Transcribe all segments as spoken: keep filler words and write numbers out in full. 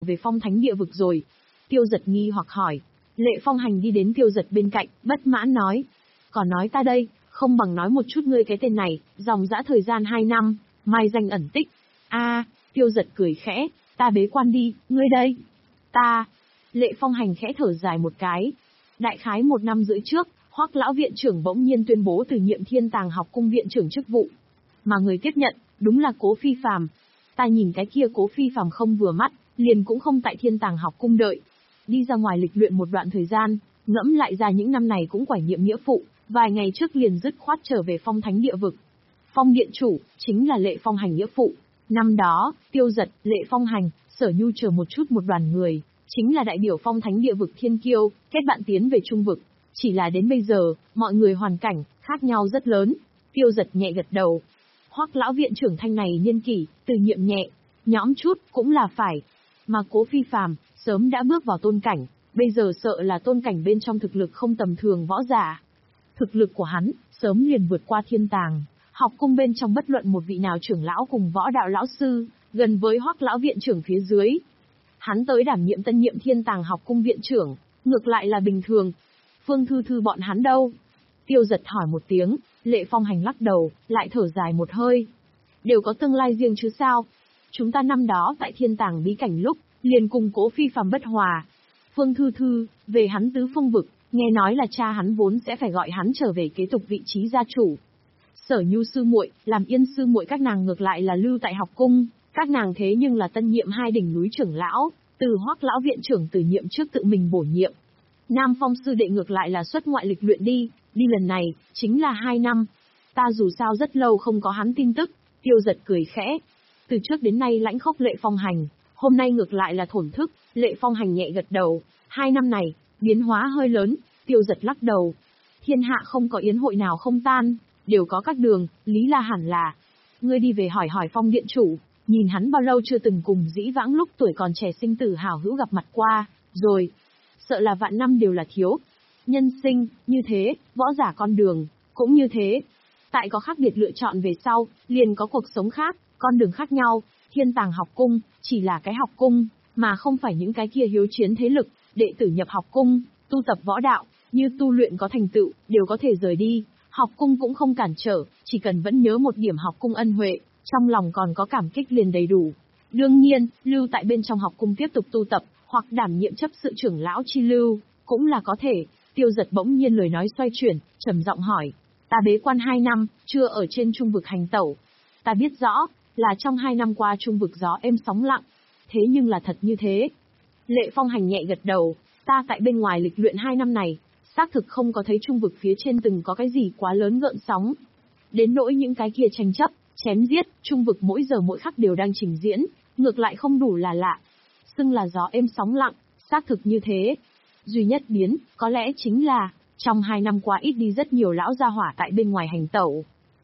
về phong thánh địa vực rồi. Tiêu Giật nghi hoặc hỏi. Lệ Phong Hành đi đến Tiêu Giật bên cạnh, bất mãn nói. Còn nói ta đây, không bằng nói một chút ngươi cái tên này, dòng dã thời gian hai năm, mai danh ẩn tích. A, Tiêu Giật cười khẽ, ta bế quan đi, ngươi đây. Ta. Lệ Phong Hành khẽ thở dài một cái. Đại khái một năm rưỡi trước, Hoắc lão viện trưởng bỗng nhiên tuyên bố từ nhiệm Thiên Tàng học cung viện trưởng chức vụ. Mà người tiếp nhận, đúng là Cố Phi Phàm. Ta nhìn cái kia Cố Phi Phàm không vừa mắt, liền cũng không tại Thiên Tàng học cung đợi. Đi ra ngoài lịch luyện một đoạn thời gian, ngẫm lại ra những năm này cũng quải nhiệm nghĩa phụ, vài ngày trước liền dứt khoát trở về phong thánh địa vực. Phong điện chủ, chính là Lệ Phong Hành nghĩa phụ. Năm đó, Tiêu Giật, Lệ Phong Hành, Sở Nhu chờ một chút một đoàn người, chính là đại biểu phong thánh địa vực thiên kiêu, kết bạn tiến về trung vực. Chỉ là đến bây giờ, mọi người hoàn cảnh, khác nhau rất lớn. Tiêu Giật nhẹ gật đầu. Hoắc lão viện trưởng thanh này niên kỷ, từ nhiệm nhẹ, nhõm chút, cũng là phải. Mà Cố Phi Phàm, sớm đã bước vào tôn cảnh, bây giờ sợ là tôn cảnh bên trong thực lực không tầm thường võ giả. Thực lực của hắn, sớm liền vượt qua Thiên Tàng, học cung bên trong bất luận một vị nào trưởng lão cùng võ đạo lão sư, gần với Hoắc lão viện trưởng phía dưới. Hắn tới đảm nhiệm tân nhiệm Thiên Tàng học cung viện trưởng, ngược lại là bình thường. Phương Thư Thư bọn hắn đâu? Tiêu Giật hỏi một tiếng, Lệ Phong Hành lắc đầu, lại thở dài một hơi. Đều có tương lai riêng chứ sao? Chúng ta năm đó tại Thiên Tàng bí cảnh lúc, liền cùng Cố Phi Phàm bất hòa. Phương Thư Thư, về hắn tứ phương vực, nghe nói là cha hắn vốn sẽ phải gọi hắn trở về kế tục vị trí gia chủ. Sở Nhu sư muội, làm Yên sư muội các nàng ngược lại là lưu tại học cung, các nàng thế nhưng là tân nhiệm hai đỉnh núi trưởng lão, từ Hoắc lão viện trưởng từ nhiệm trước tự mình bổ nhiệm. Nam Phong sư đệ ngược lại là xuất ngoại lịch luyện đi, đi lần này, chính là hai năm. Ta dù sao rất lâu không có hắn tin tức, Tiêu Giật cười khẽ. Từ trước đến nay lãnh khốc Lệ Phong Hành, hôm nay ngược lại là thổn thức, Lệ Phong Hành nhẹ gật đầu. Hai năm này, biến hóa hơi lớn, Tiêu Giật lắc đầu. Thiên hạ không có yến hội nào không tan, đều có các đường, lý là hẳn là. Ngươi đi về hỏi hỏi Phong điện chủ, nhìn hắn bao lâu chưa từng cùng dĩ vãng lúc tuổi còn trẻ sinh tử hào hữu gặp mặt qua, rồi. Sợ là vạn năm đều là thiếu. Nhân sinh, như thế, võ giả con đường, cũng như thế. Tại có khác biệt lựa chọn về sau, liền có cuộc sống khác, con đường khác nhau. Thiên Tàng học cung, chỉ là cái học cung, mà không phải những cái kia hiếu chiến thế lực, đệ tử nhập học cung, tu tập võ đạo, như tu luyện có thành tựu, đều có thể rời đi. Học cung cũng không cản trở, chỉ cần vẫn nhớ một điểm học cung ân huệ, trong lòng còn có cảm kích liền đầy đủ. Đương nhiên, lưu tại bên trong học cung tiếp tục tu tập, hoặc đảm nhiệm chấp sự trưởng lão chi lưu, cũng là có thể. Tiêu Giật bỗng nhiên lời nói xoay chuyển, trầm giọng hỏi. Ta bế quan hai năm, chưa ở trên trung vực hành tẩu. Ta biết rõ, là trong hai năm qua trung vực gió êm sóng lặng. Thế nhưng là thật như thế. Lệ Phong Hành nhẹ gật đầu, ta tại bên ngoài lịch luyện hai năm này, xác thực không có thấy trung vực phía trên từng có cái gì quá lớn gợn sóng. Đến nỗi những cái kia tranh chấp, chém giết, trung vực mỗi giờ mỗi khắc đều đang trình diễn, ngược lại không đủ là lạ. Xưng là gió êm sóng lặng, xác thực như thế. Duy nhất biến, có lẽ chính là, trong hai năm qua ít đi rất nhiều lão gia hỏa tại bên ngoài hành tẩu.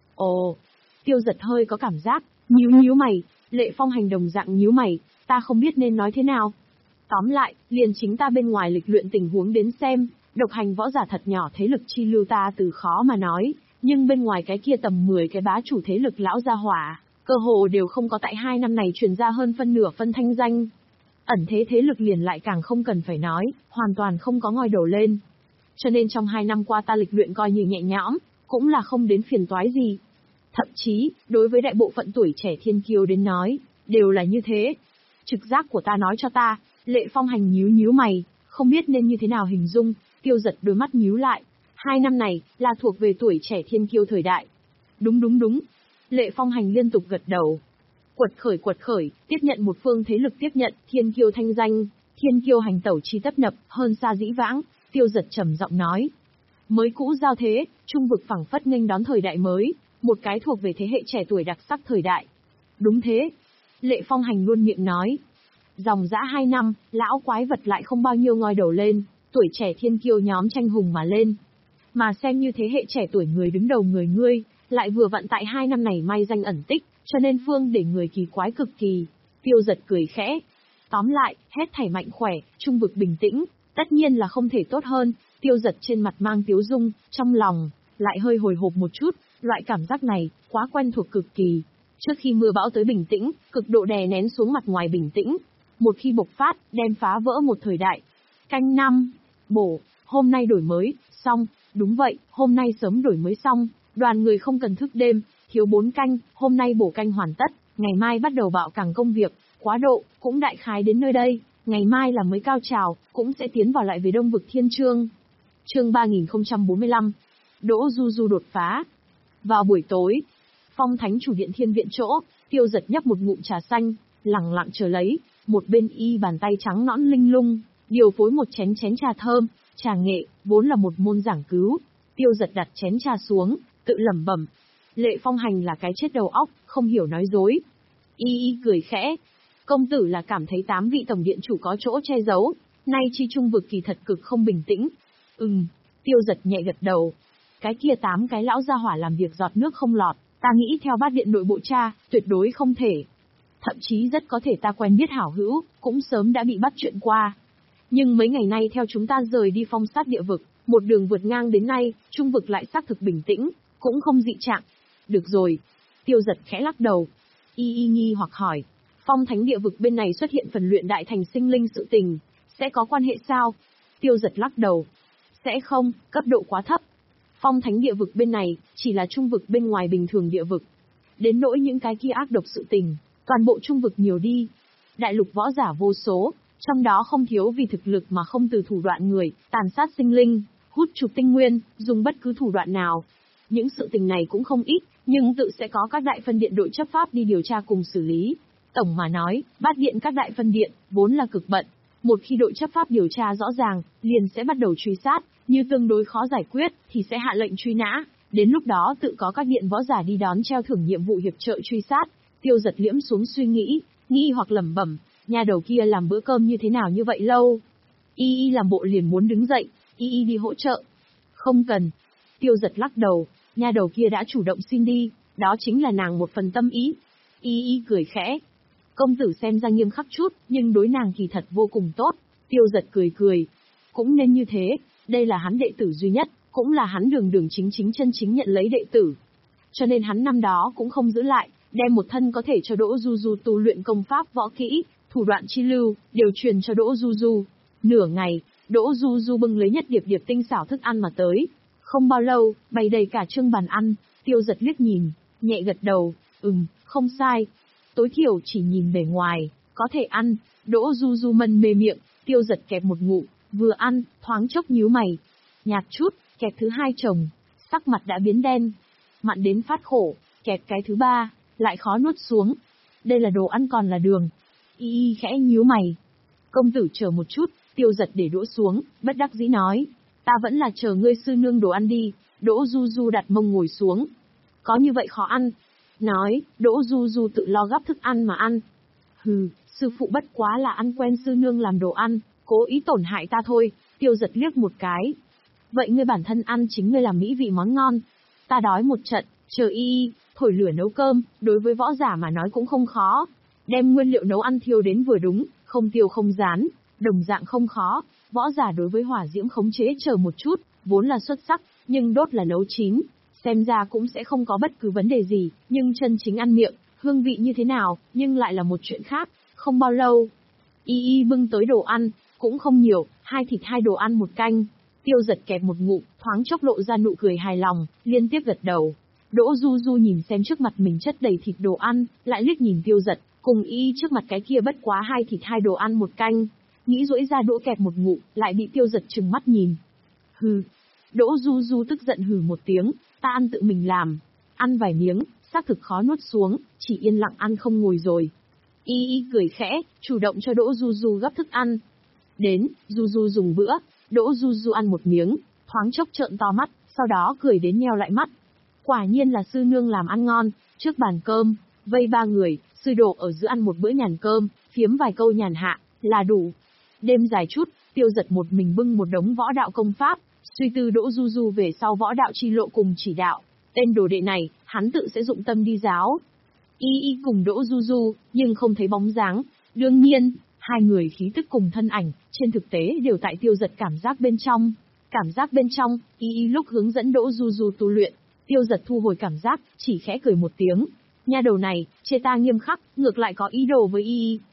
Ồ, Tiêu Giật hơi có cảm giác, nhíu nhíu mày, Lệ Phong Hành đồng dạng nhíu mày, ta không biết nên nói thế nào. Tóm lại, liền chính ta bên ngoài lịch luyện tình huống đến xem, độc hành võ giả thật nhỏ thế lực chi lưu ta từ khó mà nói, nhưng bên ngoài cái kia tầm mười cái bá chủ thế lực lão gia hỏa, cơ hồ đều không có tại hai năm này truyền ra hơn phân nửa phân thanh danh. Ẩn thế thế lực liền lại càng không cần phải nói, hoàn toàn không có ngoi đầu lên. Cho nên trong hai năm qua ta lịch luyện coi như nhẹ nhõm, cũng là không đến phiền toái gì. Thậm chí, đối với đại bộ phận tuổi trẻ thiên kiêu đến nói, đều là như thế. Trực giác của ta nói cho ta, Lệ Phong Hành nhíu nhíu mày, không biết nên như thế nào hình dung. Tiêu Giật đôi mắt nhíu lại. Hai năm này, là thuộc về tuổi trẻ thiên kiêu thời đại. Đúng đúng đúng. Lệ Phong Hành liên tục gật đầu. Quật khởi quật khởi, tiếp nhận một phương thế lực tiếp nhận, thiên kiêu thanh danh, thiên kiêu hành tẩu chi tấp nập, hơn xa dĩ vãng. Tiêu Giật trầm giọng nói. Mới cũ giao thế, trung vực phẳng phất nghênh đón thời đại mới, một cái thuộc về thế hệ trẻ tuổi đặc sắc thời đại. Đúng thế. Lệ Phong Hành luôn miệng nói. Dòng dã hai năm, lão quái vật lại không bao nhiêu ngoi đầu lên, tuổi trẻ thiên kiêu nhóm tranh hùng mà lên. Mà xem như thế hệ trẻ tuổi người đứng đầu người ngươi, lại vừa vặn tại hai năm này may danh ẩn tích, cho nên phương để người kỳ quái cực kỳ. Tiêu Giật cười khẽ. Tóm lại, hết thảy mạnh khỏe, trung vực bình tĩnh, tất nhiên là không thể tốt hơn. Tiêu Giật trên mặt mang tiếu dung, trong lòng lại hơi hồi hộp một chút, loại cảm giác này quá quen thuộc cực kỳ. Trước khi mưa bão tới bình tĩnh, cực độ đè nén xuống mặt ngoài bình tĩnh. một khi bộc phát, đem phá vỡ một thời đại. Canh năm, bổ, hôm nay đổi mới, xong, đúng vậy, hôm nay sớm đổi mới xong, đoàn người không cần thức đêm, thiếu bốn canh, hôm nay bổ canh hoàn tất, ngày mai bắt đầu bạo càng công việc, quá độ, cũng đại khái đến nơi đây, ngày mai là mới cao trào, cũng sẽ tiến vào lại về Đông Vực Thiên Chương. Chương ba nghìn không trăm bốn mươi lăm, Đỗ Du Du đột phá. Vào buổi tối, Phong Thánh chủ điện Thiên Viện chỗ, Tiêu Giật nhấp một ngụm trà xanh, lẳng lặng chờ lấy, một bên y bàn tay trắng nõn linh lung, điều phối một chén chén trà thơm, trà nghệ, vốn là một môn giảng cứu. Tiêu Giật đặt chén trà xuống, tự lẩm bẩm, Lệ Phong Hành là cái chết đầu óc, không hiểu nói dối. Y y cười khẽ, công tử là cảm thấy tám vị tổng điện chủ có chỗ che giấu, nay chi trung vực kỳ thật cực không bình tĩnh. Ừm, Tiêu Giật nhẹ gật đầu. Cái kia tám cái lão gia hỏa làm việc giọt nước không lọt, ta nghĩ theo bát điện nội bộ cha, tuyệt đối không thể. Thậm chí rất có thể ta quen biết hảo hữu, cũng sớm đã bị bắt chuyện qua. Nhưng mấy ngày nay theo chúng ta rời đi phong sát địa vực, một đường vượt ngang đến nay, trung vực lại xác thực bình tĩnh, cũng không dị trạng. Được rồi. Tiêu Giật khẽ lắc đầu. Y y nghi hoặc hỏi, phong thánh địa vực bên này xuất hiện phần luyện đại thành sinh linh sự tình, sẽ có quan hệ sao? Tiêu Giật lắc đầu. Sẽ không, cấp độ quá thấp. Phong thánh địa vực bên này, chỉ là trung vực bên ngoài bình thường địa vực. Đến nỗi những cái kia ác độc sự tình, toàn bộ trung vực nhiều đi. Đại lục võ giả vô số, trong đó không thiếu vì thực lực mà không từ thủ đoạn người, tàn sát sinh linh, hút chụp tinh nguyên, dùng bất cứ thủ đoạn nào. Những sự tình này cũng không ít, nhưng tự sẽ có các đại phân điện đội chấp pháp đi điều tra cùng xử lý. Tổng mà nói, bát điện các đại phân điện, vốn là cực bận. Một khi đội chấp pháp điều tra rõ ràng, liền sẽ bắt đầu truy sát, như tương đối khó giải quyết, thì sẽ hạ lệnh truy nã. Đến lúc đó tự có các điện võ giả đi đón treo thưởng nhiệm vụ hiệp trợ truy sát. Tiêu Giật liễm xuống suy nghĩ, nghi hoặc lẩm bẩm, nhà đầu kia làm bữa cơm như thế nào như vậy lâu. Y y làm bộ liền muốn đứng dậy, y y đi hỗ trợ. Không cần. Tiêu Giật lắc đầu, nhà đầu kia đã chủ động xin đi, đó chính là nàng một phần tâm ý. Y y cười khẽ. Công tử xem ra nghiêm khắc chút, nhưng đối nàng kỳ thật vô cùng tốt. Tiêu Giật cười cười. Cũng nên như thế, đây là hắn đệ tử duy nhất, cũng là hắn đường đường chính chính chân chính nhận lấy đệ tử. Cho nên hắn năm đó cũng không giữ lại, đem một thân có thể cho Đỗ Du Du tu luyện công pháp võ kỹ, thủ đoạn chi lưu, đều truyền cho Đỗ Du Du. Nửa ngày, Đỗ Du Du bưng lấy nhất điệp điệp tinh xảo thức ăn mà tới. Không bao lâu, bày đầy cả trương bàn ăn. Tiêu Giật liếc nhìn, nhẹ gật đầu, ừm, không sai. Tối thiểu chỉ nhìn bề ngoài, có thể ăn. Đỗ Du Du mân mê miệng, Tiêu Giật kẹp một ngụm, vừa ăn, thoáng chốc nhíu mày. Nhạt chút, kẹp thứ hai chồng, sắc mặt đã biến đen. Mặn đến phát khổ, kẹp cái thứ ba, lại khó nuốt xuống. Đây là đồ ăn còn là đường. Y y khẽ nhíu mày. Công tử chờ một chút, Tiêu Giật để đũa xuống, bất đắc dĩ nói. Ta vẫn là chờ ngươi sư nương đồ ăn đi. Đỗ Du Du đặt mông ngồi xuống. Có như vậy khó ăn. Nói, Đỗ Du Du tự lo gắp thức ăn mà ăn. Hừ, sư phụ bất quá là ăn quen sư nương làm đồ ăn, cố ý tổn hại ta thôi. Tiêu Giật liếc một cái. Vậy ngươi bản thân ăn chính ngươi làm mỹ vị món ngon. Ta đói một trận, chờ y y, thổi lửa nấu cơm, đối với võ giả mà nói cũng không khó. Đem nguyên liệu nấu ăn thiêu đến vừa đúng, không tiêu không rán, đồng dạng không khó. Võ giả đối với hỏa diễm khống chế chờ một chút, vốn là xuất sắc, nhưng đốt là nấu chín. Xem ra cũng sẽ không có bất cứ vấn đề gì, nhưng chân chính ăn miệng, hương vị như thế nào, nhưng lại là một chuyện khác. Không bao lâu, y y bưng tới đồ ăn, cũng không nhiều, hai thịt hai đồ ăn một canh. Tiêu Giật kẹp một ngụm, thoáng chốc lộ ra nụ cười hài lòng, liên tiếp gật đầu. Đỗ Du Du nhìn xem trước mặt mình chất đầy thịt đồ ăn, lại liếc nhìn Tiêu Giật, cùng y trước mặt cái kia bất quá hai thịt hai đồ ăn một canh. Nghĩ duỗi ra đũa kẹp một ngụm, lại bị Tiêu Giật trừng mắt nhìn. Hừ. Đỗ Du Du tức giận hừ một tiếng, ta ăn tự mình làm. Ăn vài miếng, xác thực khó nuốt xuống, chỉ yên lặng ăn không ngồi rồi. Y y cười khẽ, chủ động cho Đỗ Du Du gấp thức ăn. Đến, Du Du dùng bữa, Đỗ Du Du ăn một miếng, thoáng chốc trợn to mắt, sau đó cười đến nheo lại mắt. Quả nhiên là sư nương làm ăn ngon, trước bàn cơm, vây ba người, sư đồ ở giữa ăn một bữa nhàn cơm, phiếm vài câu nhàn hạ, là đủ. Đêm dài chút, Tiêu Giật một mình bưng một đống võ đạo công pháp, suy tư Đỗ Du Du về sau võ đạo chi lộ cùng chỉ đạo. Tên đồ đệ này, hắn tự sẽ dụng tâm đi giáo. Y y cùng Đỗ Du Du, nhưng không thấy bóng dáng. Đương nhiên, hai người khí tức cùng thân ảnh, trên thực tế đều tại Tiêu Giật cảm giác bên trong. Cảm giác bên trong, y y lúc hướng dẫn Đỗ Du Du tu luyện, Tiêu Giật thu hồi cảm giác, chỉ khẽ cười một tiếng. Nha đầu này, chê ta nghiêm khắc, ngược lại có ý đồ với y y.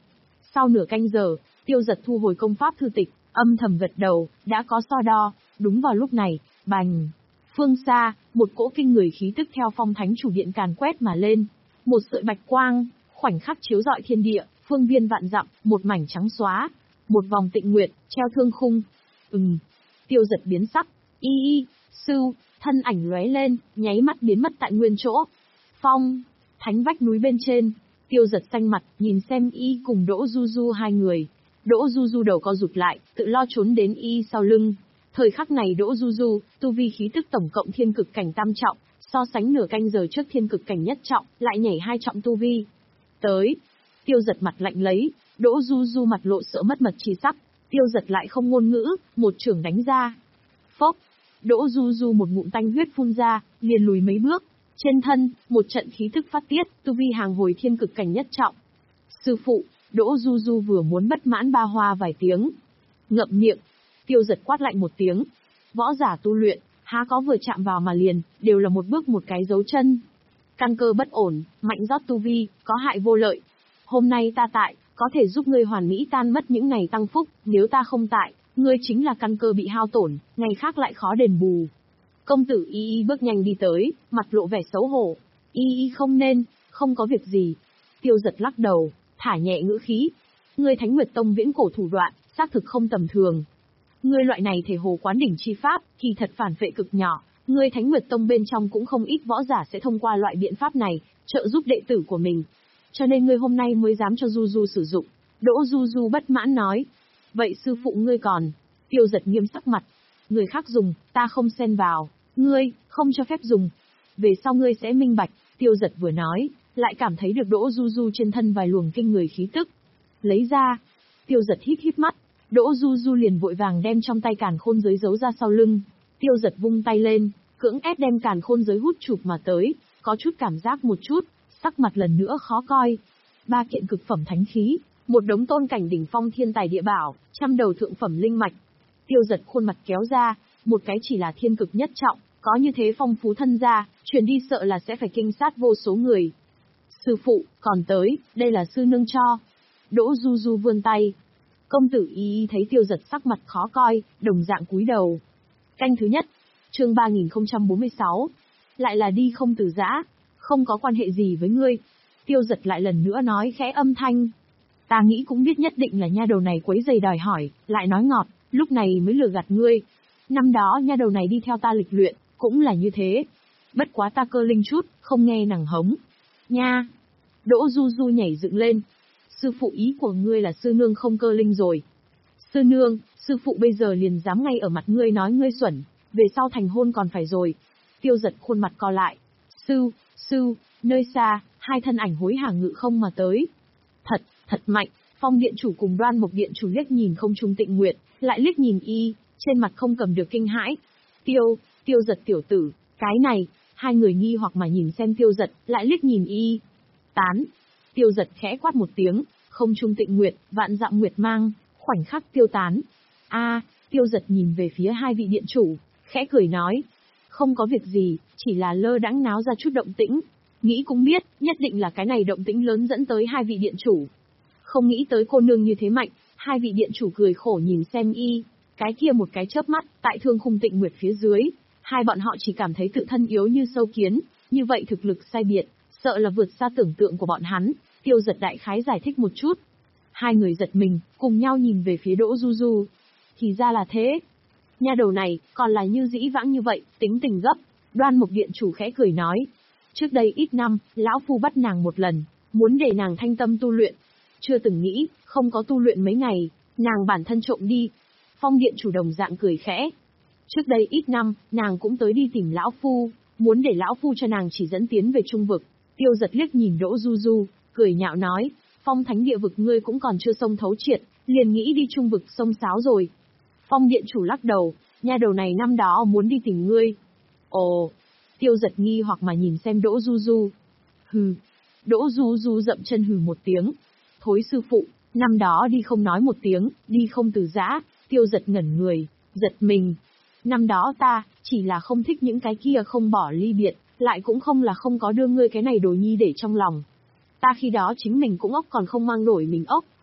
Sau nửa canh giờ, Tiêu Dật thu hồi công pháp thư tịch, âm thầm gật đầu, đã có so đo. Đúng vào lúc này, bành. Phương xa, một cỗ kinh người khí tức theo Phong Thánh Chủ Điện càn quét mà lên. Một sợi bạch quang, khoảnh khắc chiếu rọi thiên địa, phương viên vạn dặm, một mảnh trắng xóa. Một vòng tịnh nguyệt, treo thương khung. Ừm. Tiêu Dật biến sắc. Y y, sư, thân ảnh lóe lên, nháy mắt biến mất tại nguyên chỗ. Phong, thánh vách núi bên trên. Tiêu Dật xanh mặt, nhìn xem y cùng Đỗ Du Du hai người. Đỗ Du Du đầu co rụt lại, tự lo trốn đến y sau lưng. Thời khắc này Đỗ Du Du, tu vi khí tức tổng cộng thiên cực cảnh tam trọng, so sánh nửa canh giờ trước thiên cực cảnh nhất trọng, lại nhảy hai trọng tu vi. Tới. Tiêu Dật mặt lạnh lấy, Đỗ Du Du mặt lộ sợ mất mật chi sắc. Tiêu Dật lại không ngôn ngữ, một chưởng đánh ra. Phốc. Đỗ Du Du một ngụm tanh huyết phun ra, liền lùi mấy bước. Trên thân, một trận khí tức phát tiết, tu vi hàng hồi thiên cực cảnh nhất trọng. Sư phụ, Đỗ Du Du vừa muốn bất mãn ba hoa vài tiếng. Ngậm miệng. Tiêu Dật quát lạnh một tiếng. Võ giả tu luyện, há có vừa chạm vào mà liền, đều là một bước một cái dấu chân. Căn cơ bất ổn, mạnh rót tu vi, có hại vô lợi. Hôm nay ta tại, có thể giúp ngươi hoàn mỹ tan mất những ngày tăng phúc, nếu ta không tại, ngươi chính là căn cơ bị hao tổn, ngày khác lại khó đền bù. Công tử Y Y bước nhanh đi tới, mặt lộ vẻ xấu hổ. Y Y không nên, không có việc gì. Tiêu Dật lắc đầu, thả nhẹ ngữ khí. Ngươi Thánh Nguyệt Tông viễn cổ thủ đoạn, xác thực không tầm thường. Ngươi loại này thể hồ quán đỉnh chi pháp, kỳ thật phản phệ cực nhỏ. Ngươi Thánh Nguyệt Tông bên trong cũng không ít võ giả sẽ thông qua loại biện pháp này, trợ giúp đệ tử của mình. Cho nên ngươi hôm nay mới dám cho Du Du sử dụng. Đỗ Du Du bất mãn nói. Vậy sư phụ ngươi còn? Tiêu Dật nghiêm sắc mặt. Người khác dùng, ta không xen vào. Ngươi, không cho phép dùng. Về sau ngươi sẽ minh bạch. Tiêu Dật vừa nói, lại cảm thấy được Đỗ Du Du trên thân vài luồng kinh người khí tức. Lấy ra. Tiêu Dật híp híp mắt. Đỗ Du Du liền vội vàng đem trong tay càn khôn giới giấu ra sau lưng. Tiêu Dật vung tay lên, cưỡng ép đem càn khôn giới hút chụp mà tới. Có chút cảm giác một chút, sắc mặt lần nữa khó coi. Ba kiện cực phẩm thánh khí, một đống tôn cảnh đỉnh phong thiên tài địa bảo, trăm đầu thượng phẩm linh mạch. Tiêu Dật khuôn mặt kéo ra, một cái chỉ là thiên cực nhất trọng, có như thế phong phú thân gia, truyền đi sợ là sẽ phải kinh sát vô số người. Sư phụ, còn tới, đây là sư nương cho. Đỗ Du Du vươn tay. Công tử Y Y thấy Tiêu Dật sắc mặt khó coi, đồng dạng cúi đầu. Canh thứ nhất, chương ba nghìn không trăm bốn mươi sáu. Lại là đi không từ giã, không có quan hệ gì với ngươi. Tiêu Dật lại lần nữa nói khẽ âm thanh. Ta nghĩ cũng biết nhất định là nha đầu này quấy giày đòi hỏi, lại nói ngọt, lúc này mới lừa gạt ngươi. Năm đó nha đầu này đi theo ta lịch luyện, cũng là như thế. Bất quá ta cơ linh chút, không nghe nàng hống. Nha! Đỗ Du Du nhảy dựng lên. Sư phụ ý của ngươi là sư nương không cơ linh rồi. Sư nương, sư phụ bây giờ liền dám ngay ở mặt ngươi nói ngươi xuẩn, về sau thành hôn còn phải rồi. Tiêu Dật khuôn mặt co lại. Sư, sư, nơi xa, hai thân ảnh hối hả ngự không mà tới. Thật, thật mạnh, Phong Điện Chủ cùng Đoan Mộc Điện Chủ liếc nhìn không trung tịnh nguyệt, lại liếc nhìn y, trên mặt không cầm được kinh hãi. Tiêu, Tiêu Dật tiểu tử, cái này, hai người nghi hoặc mà nhìn xem Tiêu Dật, lại liếc nhìn y. Tán. Tiêu Dật khẽ quát một tiếng, không trung tịnh nguyệt, vạn dặm nguyệt mang, khoảnh khắc tiêu tán. A, à, Tiêu Dật nhìn về phía hai vị điện chủ, khẽ cười nói. Không có việc gì, chỉ là lơ đãng náo ra chút động tĩnh. Nghĩ cũng biết, nhất định là cái này động tĩnh lớn dẫn tới hai vị điện chủ. Không nghĩ tới cô nương như thế mạnh, hai vị điện chủ cười khổ nhìn xem y. Cái kia một cái chớp mắt, tại thương khung tịnh nguyệt phía dưới, hai bọn họ chỉ cảm thấy tự thân yếu như sâu kiến, như vậy thực lực sai biệt, sợ là vượt xa tưởng tượng của bọn hắn. Tiêu Dật đại khái giải thích một chút. Hai người giật mình, cùng nhau nhìn về phía Đỗ Du Du. Thì ra là thế. Nha đầu này, còn là như dĩ vãng như vậy, tính tình gấp. Đoan Mộc Điện Chủ khẽ cười nói. Trước đây ít năm, lão phu bắt nàng một lần, muốn để nàng thanh tâm tu luyện. Chưa từng nghĩ, không có tu luyện mấy ngày, nàng bản thân trộm đi. Phong Điện Chủ đồng dạng cười khẽ. Trước đây ít năm, nàng cũng tới đi tìm lão phu, muốn để lão phu cho nàng chỉ dẫn tiến về trung vực. Tiêu Dật liếc nhìn Đỗ Du Du, cười nhạo nói, Phong Thánh địa vực ngươi cũng còn chưa xông thấu triệt, liền nghĩ đi trung vực xông xáo rồi. Phong Điện Chủ lắc đầu, nha đầu này năm đó muốn đi tìm ngươi. Ồ, Tiêu Dật nghi hoặc mà nhìn xem Đỗ Du Du. Hừ, Đỗ Du Du dậm chân hừ một tiếng. Thối sư phụ, năm đó đi không nói một tiếng, đi không từ giã. Tiêu Dật ngẩn người, giật mình. Năm đó ta, chỉ là không thích những cái kia không bỏ ly biệt, lại cũng không là không có đưa ngươi cái này đồ nhi để trong lòng. Ta khi đó chính mình cũng ốc còn không mang nổi mình ốc,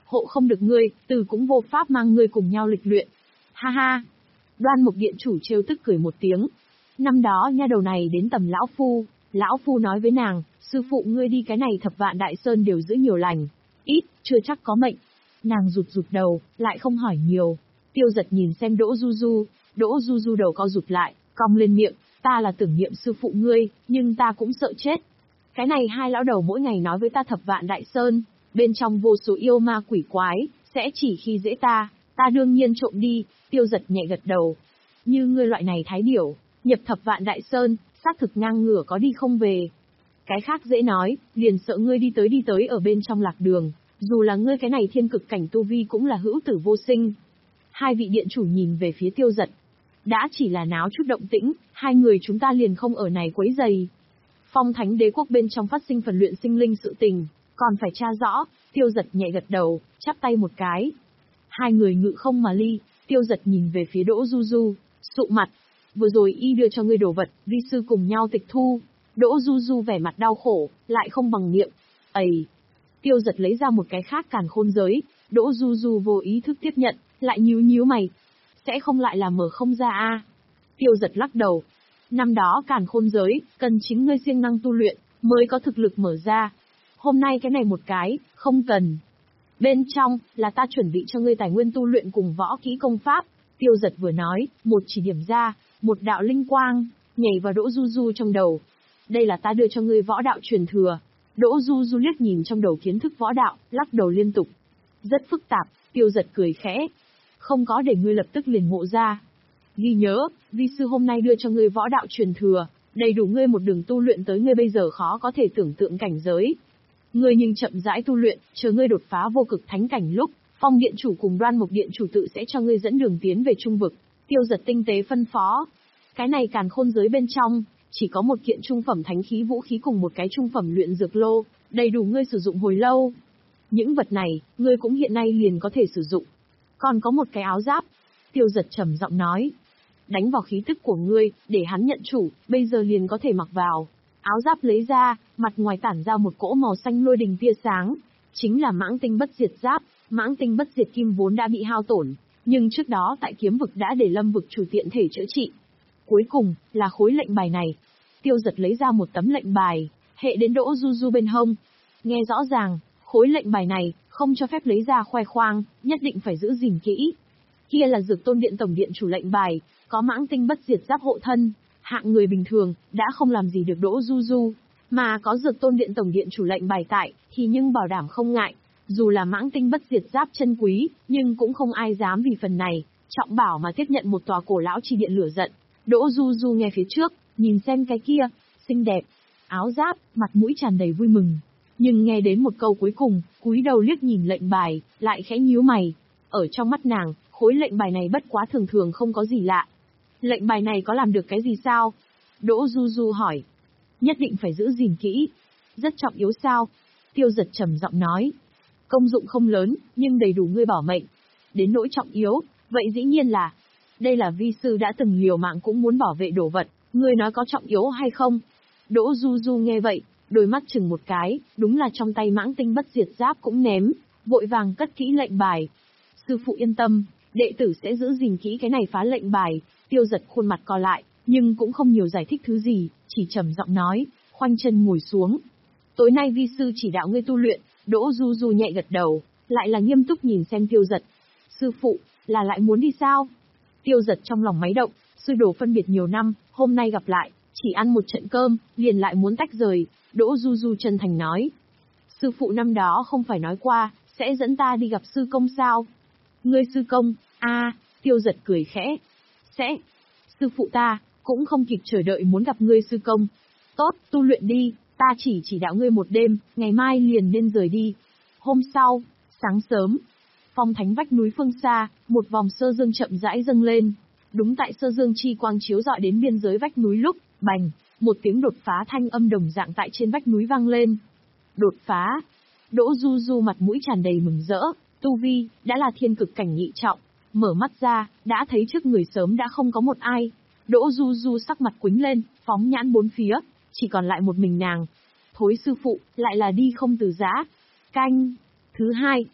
hộ không được ngươi, từ cũng vô pháp mang ngươi cùng nhau lịch luyện. Ha ha. Đoan Mục Điện chủ trêu tức cười một tiếng. Năm đó nha đầu này đến tầm lão phu, lão phu nói với nàng, sư phụ ngươi đi cái này thập vạn đại sơn đều giữ nhiều lành, ít, chưa chắc có mệnh. Nàng rụt rụt đầu, lại không hỏi nhiều. Tiêu Giật nhìn xem Đỗ Du Du, Đỗ Du Du đầu co rụt lại, cong lên miệng, ta là tưởng niệm sư phụ ngươi, nhưng ta cũng sợ chết. Cái này hai lão đầu mỗi ngày nói với ta thập vạn đại sơn, bên trong vô số yêu ma quỷ quái, sẽ chỉ khi dễ ta, ta đương nhiên trộm đi. Tiêu Giật nhẹ gật đầu. Như ngươi loại này thái điểu, nhập thập vạn đại sơn, xác thực ngang ngửa có đi không về. Cái khác dễ nói, liền sợ ngươi đi tới đi tới ở bên trong lạc đường, dù là ngươi cái này thiên cực cảnh tu vi cũng là hữu tử vô sinh. Hai vị điện chủ nhìn về phía Tiêu Giật. Đã chỉ là náo chút động tĩnh, hai người chúng ta liền không ở này quấy giày. Phong Thánh Đế quốc bên trong phát sinh phần luyện sinh linh sự tình, còn phải tra rõ. Tiêu Giật nhẹ gật đầu, chắp tay một cái. Hai người ngự không mà ly. Tiêu Giật nhìn về phía Đỗ Du Du, sụ mặt. Vừa rồi y đưa cho ngươi đồ vật, vi sư cùng nhau tịch thu. Đỗ Du Du vẻ mặt đau khổ, lại không bằng miệng. Ầy! Tiêu Giật lấy ra một cái khác càn khôn giới. Đỗ Du Du vô ý thức tiếp nhận, lại nhíu nhíu mày. Sẽ không lại là mở không ra a? Tiêu Giật lắc đầu. Năm đó càn khôn giới, cần chính ngươi siêng năng tu luyện, mới có thực lực mở ra. Hôm nay cái này một cái, không cần. Bên trong, là ta chuẩn bị cho ngươi tài nguyên tu luyện cùng võ kỹ công pháp. Tiêu Giật vừa nói, một chỉ điểm ra, một đạo linh quang, nhảy vào Đỗ Du Du trong đầu. Đây là ta đưa cho ngươi võ đạo truyền thừa. Đỗ Du Du liếc nhìn trong đầu kiến thức võ đạo, lắc đầu liên tục. Rất phức tạp. Tiêu Giật cười khẽ. Không có để ngươi lập tức liền ngộ ra. Ghi nhớ, vi sư hôm nay đưa cho ngươi võ đạo truyền thừa, đầy đủ ngươi một đường tu luyện tới ngươi bây giờ khó có thể tưởng tượng cảnh giới. Ngươi nhưng chậm rãi tu luyện, chờ ngươi đột phá vô cực thánh cảnh lúc, Phong Điện chủ cùng Đoan Mục Điện chủ tự sẽ cho ngươi dẫn đường tiến về trung vực. Tiêu Giật tinh tế phân phó. Cái này càn khôn giới bên trong, chỉ có một kiện trung phẩm thánh khí vũ khí cùng một cái trung phẩm luyện dược lô, đầy đủ ngươi sử dụng hồi lâu. Những vật này, ngươi cũng hiện nay liền có thể sử dụng. Còn có một cái áo giáp. Tiêu Giật trầm giọng nói. Đánh vào khí tức của ngươi, để hắn nhận chủ, bây giờ liền có thể mặc vào. Áo giáp lấy ra, mặt ngoài tản ra một cỗ màu xanh lôi đình tia sáng. Chính là mãng tinh bất diệt giáp. Mãng tinh bất diệt kim vốn đã bị hao tổn, nhưng trước đó tại kiếm vực đã để lâm vực chủ tiện thể chữa trị. Cuối cùng, là khối lệnh bài này. Tiêu Giật lấy ra một tấm lệnh bài, hệ đến Đỗ Du Du bên hông. Nghe rõ ràng, khối lệnh bài này, không cho phép lấy ra khoe khoang, nhất định phải giữ gìn kỹ. Kia là Dược Tôn Điện tổng điện chủ lệnh bài, có mãng tinh bất diệt giáp hộ thân, hạng người bình thường, đã không làm gì được Đỗ Du Du. Mà có Dược Tôn Điện tổng điện chủ lệnh bài tại, thì nhưng bảo đảm không ngại. Dù là mãng tinh bất diệt giáp chân quý, nhưng cũng không ai dám vì phần này, trọng bảo mà tiếp nhận một tòa cổ lão chi điện lửa giận. Đỗ Du Du nghe phía trước, nhìn xem cái kia, xinh đẹp, áo giáp, mặt mũi tràn đầy vui mừng. Nhưng nghe đến một câu cuối cùng, cúi đầu liếc nhìn lệnh bài, lại khẽ nhíu mày. Ở trong mắt nàng, khối lệnh bài này bất quá thường thường không có gì lạ. Lệnh bài này có làm được cái gì sao? Đỗ Du Du hỏi. Nhất định phải giữ gìn kỹ. Rất trọng yếu sao? Tiêu Giật trầm giọng nói. Công dụng không lớn, nhưng đầy đủ ngươi bảo mệnh. Đến nỗi trọng yếu, vậy dĩ nhiên là, đây là vi sư đã từng liều mạng cũng muốn bảo vệ đồ vật, ngươi nói có trọng yếu hay không? Đỗ Du Du nghe vậy, đôi mắt chừng một cái, đúng là trong tay mãng tinh bất diệt giáp cũng ném, vội vàng cất kỹ lệnh bài. Sư phụ yên tâm, đệ tử sẽ giữ gìn kỹ cái này phá lệnh bài. Tiêu Giật khuôn mặt co lại, nhưng cũng không nhiều giải thích thứ gì, chỉ trầm giọng nói, khoanh chân ngồi xuống. Tối nay vi sư chỉ đạo ngươi tu luyện. Đỗ Du Du nhẹ gật đầu, lại là nghiêm túc nhìn xem Tiêu Giật. Sư phụ, là lại muốn đi sao? Tiêu Giật trong lòng máy động, sư đồ phân biệt nhiều năm, hôm nay gặp lại, chỉ ăn một trận cơm, liền lại muốn tách rời. Đỗ Du Du chân thành nói. Sư phụ năm đó không phải nói qua, sẽ dẫn ta đi gặp sư công sao? Ngươi sư công, a à, Tiêu Giật cười khẽ. Sẽ, sư phụ ta, cũng không kịp chờ đợi muốn gặp ngươi sư công. Tốt, tu luyện đi. Ta chỉ chỉ đạo ngươi một đêm, ngày mai liền nên rời đi. Hôm sau, sáng sớm, phong thánh vách núi phương xa, một vòng sơ dương chậm rãi dâng lên. Đúng tại sơ dương chi quang chiếu rọi đến biên giới vách núi lúc, bành, một tiếng đột phá thanh âm đồng dạng tại trên vách núi vang lên. Đột phá. Đỗ Du Du mặt mũi tràn đầy mừng rỡ, tu vi, đã là thiên cực cảnh nhị trọng. Mở mắt ra, đã thấy trước người sớm đã không có một ai. Đỗ Du Du sắc mặt quĩnh lên, phóng nhãn bốn phía. Chỉ còn lại một mình nàng. Thối sư phụ, lại là đi không từ giã. Canh. Thứ hai.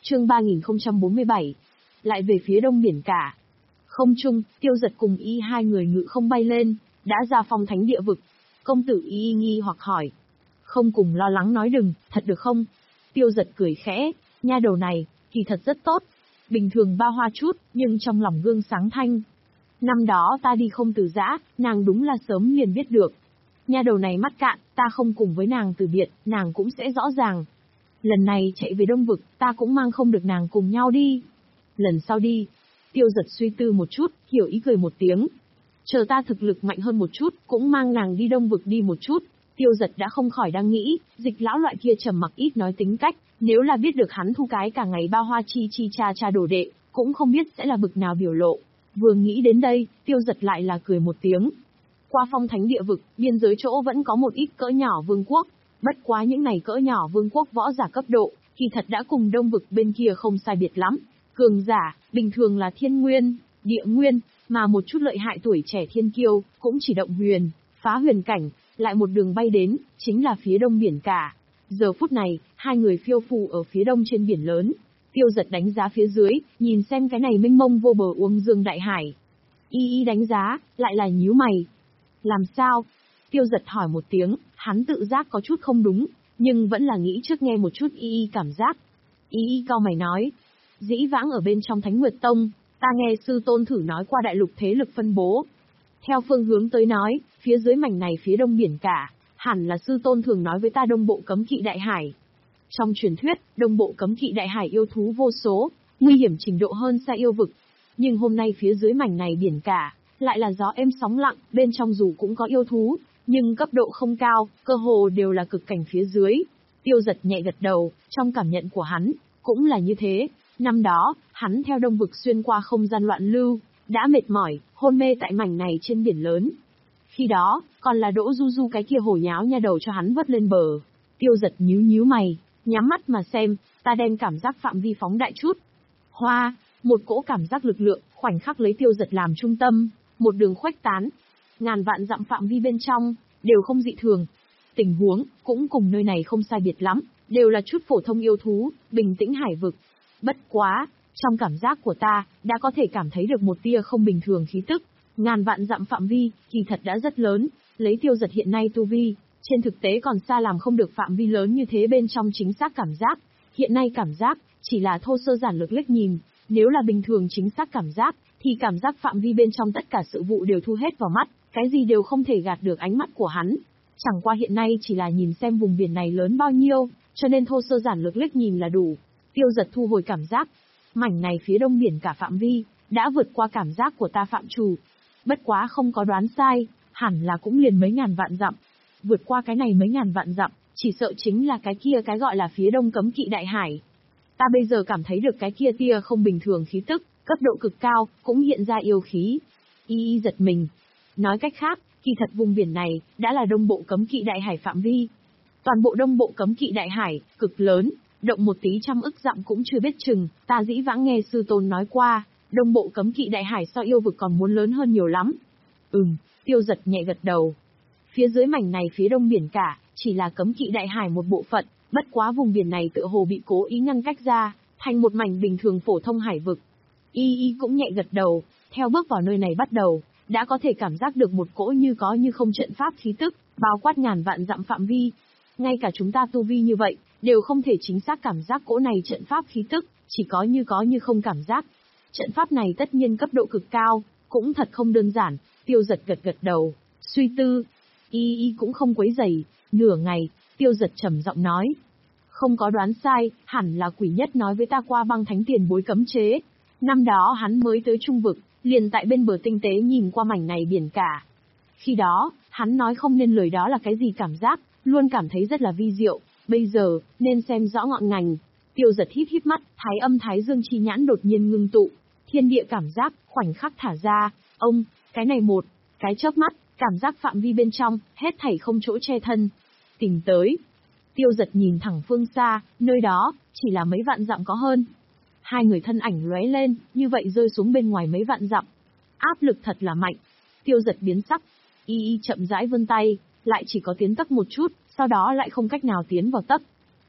Chương ba nghìn không trăm bốn mươi bảy. Lại về phía đông biển cả. Không trung, Tiêu Dật cùng y hai người ngự không bay lên, đã ra phong thánh địa vực. Công tử y nghi hoặc hỏi. Không cùng lo lắng nói đừng, thật được không? Tiêu Dật cười khẽ, nha đầu này, kỳ thật rất tốt. Bình thường ba hoa chút, nhưng trong lòng gương sáng thanh. Năm đó ta đi không từ giã, nàng đúng là sớm liền biết được. Nha đầu này mắt cạn, ta không cùng với nàng từ biệt, nàng cũng sẽ rõ ràng. Lần này chạy về Đông Vực, ta cũng mang không được nàng cùng nhau đi. Lần sau đi. Tiêu Dật suy tư một chút, hiểu ý cười một tiếng. Chờ ta thực lực mạnh hơn một chút, cũng mang nàng đi Đông Vực đi một chút. Tiêu Dật đã không khỏi đang nghĩ, Dịch lão loại kia trầm mặc ít nói tính cách, nếu là biết được hắn thu cái cả ngày ba hoa chi chi cha cha đồ đệ, cũng không biết sẽ là bực nào biểu lộ. Vừa nghĩ đến đây, Tiêu Dật lại là cười một tiếng. Qua phong thánh địa vực, biên giới chỗ vẫn có một ít cỡ nhỏ vương quốc. Bất quá những này cỡ nhỏ vương quốc võ giả cấp độ, kỳ thật đã cùng Đông Vực bên kia không sai biệt lắm. Cường giả, bình thường là thiên nguyên, địa nguyên, mà một chút lợi hại tuổi trẻ thiên kiêu, cũng chỉ động huyền, phá huyền cảnh, lại một đường bay đến, chính là phía đông biển cả. Giờ phút này, hai người phiêu phù ở phía đông trên biển lớn. Tiêu Dật đánh giá phía dưới, nhìn xem cái này mênh mông vô bờ uông dương đại hải. Y y đánh giá, lại là nhíu mày. Làm sao? Tiêu Dật hỏi một tiếng, hắn tự giác có chút không đúng, nhưng vẫn là nghĩ trước nghe một chút y y cảm giác. Y y cau mày nói, dĩ vãng ở bên trong Thánh Nguyệt Tông, ta nghe sư tôn thử nói qua đại lục thế lực phân bố. Theo phương hướng tới nói, phía dưới mảnh này phía đông biển cả, hẳn là sư tôn thường nói với ta đông bộ cấm kỵ đại hải. Trong truyền thuyết, đông bộ cấm kỵ đại hải yêu thú vô số, nguy hiểm trình độ hơn xa yêu vực. Nhưng hôm nay phía dưới mảnh này biển cả, lại là gió êm sóng lặng, bên trong dù cũng có yêu thú, nhưng cấp độ không cao, cơ hồ đều là cực cảnh phía dưới. Tiêu Dật nhẹ gật đầu, trong cảm nhận của hắn, cũng là như thế. Năm đó, hắn theo Đông Vực xuyên qua không gian loạn lưu, đã mệt mỏi, hôn mê tại mảnh này trên biển lớn. Khi đó, còn là Đỗ Du Du cái kia hổ nháo nha đầu cho hắn vớt lên bờ. Tiêu Dật nhíu nhíu mày, nhắm mắt mà xem, ta đem cảm giác phạm vi phóng đại chút. Hoa, một cỗ cảm giác lực lượng, khoảnh khắc lấy Tiêu Dật làm trung tâm, một đường khuếch tán. Ngàn vạn dặm phạm vi bên trong, đều không dị thường. Tình huống, cũng cùng nơi này không sai biệt lắm, đều là chút phổ thông yêu thú, bình tĩnh hải vực. Bất quá, trong cảm giác của ta, đã có thể cảm thấy được một tia không bình thường khí tức. Ngàn vạn dặm phạm vi, kỳ thật đã rất lớn, lấy Tiêu Dật hiện nay tu vi, trên thực tế còn xa làm không được phạm vi lớn như thế bên trong chính xác cảm giác. Hiện nay cảm giác, chỉ là thô sơ giản lược liếc nhìn, nếu là bình thường chính xác cảm giác, thì cảm giác phạm vi bên trong tất cả sự vụ đều thu hết vào mắt, cái gì đều không thể gạt được ánh mắt của hắn. Chẳng qua hiện nay chỉ là nhìn xem vùng biển này lớn bao nhiêu, cho nên thô sơ giản lược liếc nhìn là đủ. Tiêu Dật thu hồi cảm giác. Mảnh này phía đông biển cả phạm vi, đã vượt qua cảm giác của ta phạm trù. Bất quá không có đoán sai, hẳn là cũng liền mấy ngàn vạn dặm. Vượt qua cái này mấy ngàn vạn dặm, chỉ sợ chính là cái kia cái gọi là phía đông cấm kỵ đại hải. Ta bây giờ cảm thấy được cái kia tia không bình thường khí tức, cấp độ cực cao, cũng hiện ra yêu khí. Y y giật mình. Nói cách khác, kỳ thật vùng biển này, đã là đông bộ cấm kỵ đại hải phạm vi. Toàn bộ đông bộ cấm kỵ đại hải, cực lớn, động một tí trăm ức dặm cũng chưa biết chừng, ta dĩ vãng nghe sư tôn nói qua, đông bộ cấm kỵ đại hải so yêu vực còn muốn lớn hơn nhiều lắm. Ừm, Tiêu Dật nhẹ gật đầu. Phía dưới mảnh này phía đông biển cả, chỉ là cấm kỵ đại hải một bộ phận, bất quá vùng biển này tựa hồ bị cố ý ngăn cách ra, thành một mảnh bình thường phổ thông hải vực. Y y cũng nhẹ gật đầu, theo bước vào nơi này bắt đầu, đã có thể cảm giác được một cỗ như có như không trận pháp khí tức, bao quát ngàn vạn dặm phạm vi. Ngay cả chúng ta tu vi như vậy, đều không thể chính xác cảm giác cỗ này trận pháp khí tức, chỉ có như có như không cảm giác. Trận pháp này tất nhiên cấp độ cực cao, cũng thật không đơn giản. Tiêu Dật gật gật đầu, suy tư. Y y cũng không quấy rầy, nửa ngày, Tiêu Dật trầm giọng nói. Không có đoán sai, hẳn là Quỷ Nhất nói với ta qua băng thánh tiền bối cấm chế. Năm đó hắn mới tới Trung Vực, liền tại bên bờ tinh tế nhìn qua mảnh này biển cả. Khi đó, hắn nói không nên lời đó là cái gì cảm giác, luôn cảm thấy rất là vi diệu. Bây giờ, nên xem rõ ngọn ngành. Tiêu Dật híp híp mắt, thái âm thái dương chi nhãn đột nhiên ngưng tụ. Thiên địa cảm giác, khoảnh khắc thả ra. Ông, cái này một, cái chớp mắt, cảm giác phạm vi bên trong, hết thảy không chỗ che thân. Tìm tới. Tiêu Dật nhìn thẳng phương xa, nơi đó, chỉ là mấy vạn dặm có hơn. Hai người thân ảnh lóe lên, như vậy rơi xuống bên ngoài mấy vạn dặm. Áp lực thật là mạnh. Tiêu Dật biến sắc. Y y chậm rãi vươn tay, lại chỉ có tiến tấc một chút, sau đó lại không cách nào tiến vào tấc.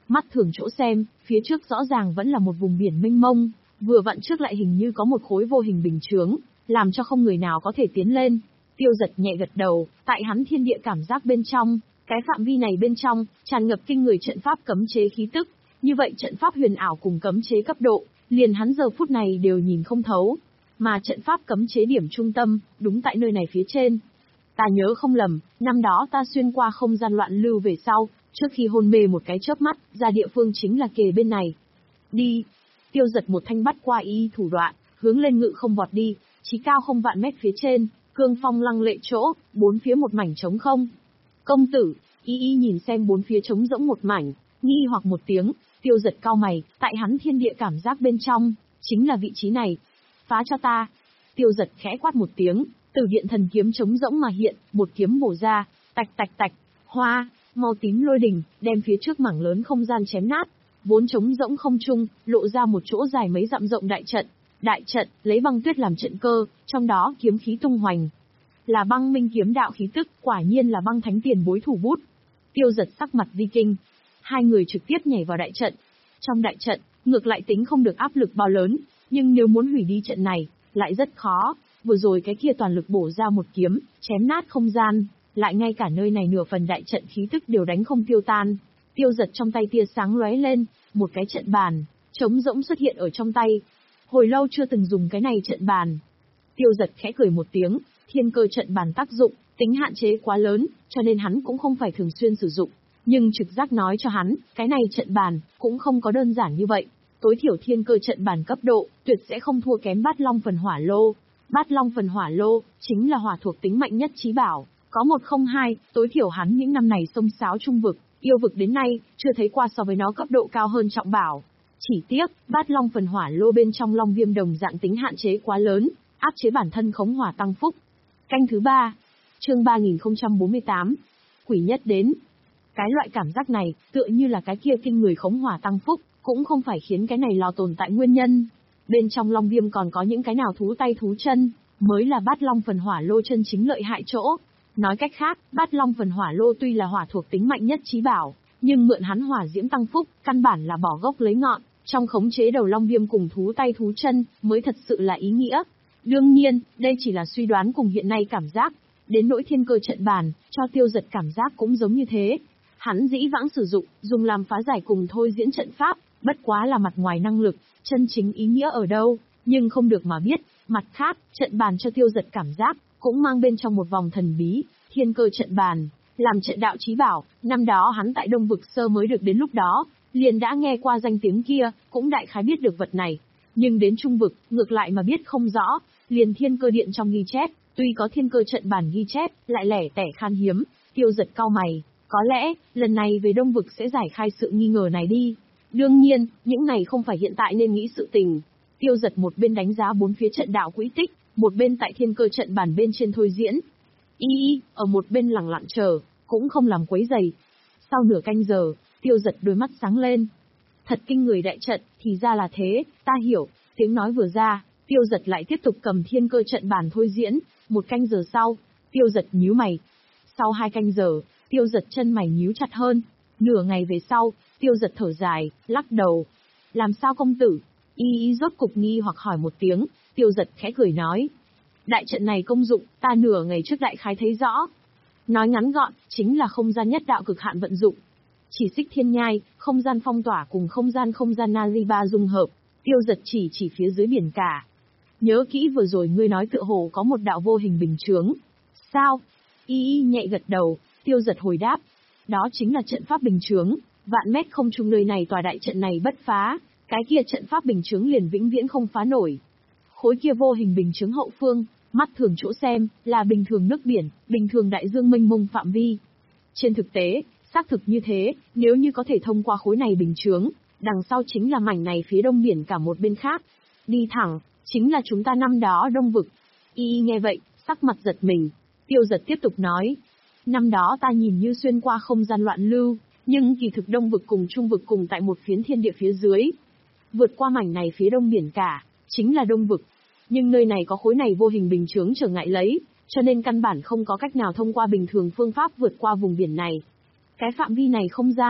Mắt thường chỗ xem, phía trước rõ ràng vẫn là một vùng biển mênh mông, vừa vặn trước lại hình như có một khối vô hình bình chướng, làm cho không người nào có thể tiến lên. Tiêu Giật nhẹ gật đầu, tại hắn thiên địa cảm giác bên trong, cái phạm vi này bên trong, tràn ngập kinh người trận pháp cấm chế khí tức, như vậy trận pháp huyền ảo cùng cấm chế cấp độ, liền hắn giờ phút này đều nhìn không thấu. Mà trận pháp cấm chế điểm trung tâm, đúng tại nơi này phía trên. Ta nhớ không lầm, năm đó ta xuyên qua không gian loạn lưu về sau, trước khi hôn mê một cái chớp mắt, ra địa phương chính là kề bên này. Đi. Tiêu Giật một thanh bắt qua y thủ đoạn, hướng lên ngự không vọt đi, chí cao không vạn mét phía trên, cương phong lăng lệ chỗ, bốn phía một mảnh trống không. Công tử, y y nhìn xem bốn phía trống rỗng một mảnh, nghi hoặc một tiếng, Tiêu Giật cau mày, tại hắn thiên địa cảm giác bên trong, chính là vị trí này. Phá cho ta. Tiêu Giật khẽ quát một tiếng, Tử Điện Thần Kiếm trống rỗng mà hiện, một kiếm bổ ra, tạch tạch tạch, hoa, màu tím lôi đình, đem phía trước mảng lớn không gian chém nát, vốn trống rỗng không trung, lộ ra một chỗ dài mấy dặm rộng đại trận. Đại trận, lấy băng tuyết làm trận cơ, trong đó kiếm khí tung hoành. Là băng minh kiếm đạo khí tức, quả nhiên là băng thánh tiền bối thủ bút. Tiêu Giật sắc mặt vi kinh. Hai người trực tiếp nhảy vào đại trận. Trong đại trận, ngược lại tính không được áp lực bao lớn, nhưng nếu muốn hủy đi trận này, lại rất khó. Vừa rồi cái kia toàn lực bổ ra một kiếm, chém nát không gian, lại ngay cả nơi này nửa phần đại trận khí tức đều đánh không tiêu tan. Tiêu Giật trong tay tia sáng lóe lên, một cái trận bàn, trống rỗng xuất hiện ở trong tay. Hồi lâu chưa từng dùng cái này trận bàn. Tiêu Giật khẽ cười một tiếng, thiên cơ trận bàn tác dụng, tính hạn chế quá lớn, cho nên hắn cũng không phải thường xuyên sử dụng. Nhưng trực giác nói cho hắn, cái này trận bàn, cũng không có đơn giản như vậy. Tối thiểu thiên cơ trận bàn cấp độ, tuyệt sẽ không thua kém bát long phần hỏa lô. Bát long phần hỏa lô, chính là hỏa thuộc tính mạnh nhất chí bảo, có một không hai, tối thiểu hắn những năm này xông xáo trung vực, yêu vực đến nay, chưa thấy qua so với nó cấp độ cao hơn trọng bảo. Chỉ tiếc, bát long phần hỏa lô bên trong long viêm đồng dạng tính hạn chế quá lớn, áp chế bản thân khống hỏa tăng phúc. Canh thứ ba, chương ba nghìn không trăm bốn mươi tám, quỷ nhất đến. Cái loại cảm giác này, tựa như là cái kia kinh người khống hỏa tăng phúc, cũng không phải khiến cái này lò tồn tại nguyên nhân. Bên trong long viêm còn có những cái nào thú tay thú chân, mới là bát long phần hỏa lô chân chính lợi hại chỗ. Nói cách khác, bát long phần hỏa lô tuy là hỏa thuộc tính mạnh nhất chí bảo, nhưng mượn hắn hỏa diễm tăng phúc, căn bản là bỏ gốc lấy ngọn, trong khống chế đầu long viêm cùng thú tay thú chân, mới thật sự là ý nghĩa. Đương nhiên, đây chỉ là suy đoán cùng hiện nay cảm giác. Đến nỗi thiên cơ trận bàn, cho Tiêu Giật cảm giác cũng giống như thế. Hắn dĩ vãng sử dụng, dùng làm phá giải cùng thôi diễn trận pháp, bất quá là mặt ngoài năng lực, chân chính ý nghĩa ở đâu, nhưng không được mà biết. Mặt khác, trận bàn cho Tiêu Giật cảm giác, cũng mang bên trong một vòng thần bí, thiên cơ trận bàn, làm trận đạo chí bảo, năm đó hắn tại Đông Vực Sơ mới được đến lúc đó, liền đã nghe qua danh tiếng kia, cũng đại khái biết được vật này. Nhưng đến Trung Vực, ngược lại mà biết không rõ, liền thiên cơ điện trong ghi chép, tuy có thiên cơ trận bàn ghi chép, lại lẻ tẻ khan hiếm. Tiêu Giật cau mày, có lẽ, lần này về Đông Vực sẽ giải khai sự nghi ngờ này đi. Đương nhiên, những này không phải hiện tại nên nghĩ sự tình. Tiêu Giật một bên đánh giá bốn phía trận đạo quỹ tích, một bên tại thiên cơ trận bàn bên trên thôi diễn. Y y, ở một bên lặng lặng chờ, cũng không làm quấy rầy. Sau nửa canh giờ, Tiêu Giật đôi mắt sáng lên. Thật kinh người đại trận, thì ra là thế, ta hiểu. Tiếng nói vừa ra, Tiêu Giật lại tiếp tục cầm thiên cơ trận bàn thôi diễn. Một canh giờ sau, Tiêu Giật nhíu mày. Sau hai canh giờ, Tiêu Giật chân mày nhíu chặt hơn. Nửa ngày về sau, Tiêu Giật thở dài, lắc đầu. Làm sao công tử? Y y rốt cục nghi hoặc hỏi một tiếng, Tiêu Giật khẽ cười nói. Đại trận này công dụng, ta nửa ngày trước đại khái thấy rõ. Nói ngắn gọn, chính là không gian nhất đạo cực hạn vận dụng. Chỉ xích thiên nhai, không gian phong tỏa cùng không gian không gian Nariba dung hợp. Tiêu Giật chỉ chỉ phía dưới biển cả. Nhớ kỹ vừa rồi ngươi nói tựa hồ có một đạo vô hình bình chướng. Sao? Y y nhẹ gật đầu, Tiêu Giật hồi đáp. Đó chính là trận pháp bình chướng, vạn mét không trung nơi này tòa đại trận này bất phá, cái kia trận pháp bình chướng liền vĩnh viễn không phá nổi. Khối kia vô hình bình chướng hậu phương, mắt thường chỗ xem, là bình thường nước biển, bình thường đại dương mênh mông phạm vi. Trên thực tế, xác thực như thế, nếu như có thể thông qua khối này bình chướng, đằng sau chính là mảnh này phía đông biển cả một bên khác. Đi thẳng, chính là chúng ta năm đó Đông Vực. Y y nghe vậy, sắc mặt giật mình. Tiêu Giật tiếp tục nói. Năm đó ta nhìn như xuyên qua không gian loạn lưu, nhưng kỳ thực Đông Vực cùng Trung Vực cùng tại một phiến thiên địa phía dưới. Vượt qua mảnh này phía đông biển cả, chính là Đông Vực. Nhưng nơi này có khối này vô hình bình chướng trở ngại lấy, cho nên căn bản không có cách nào thông qua bình thường phương pháp vượt qua vùng biển này. Cái phạm vi này không gian,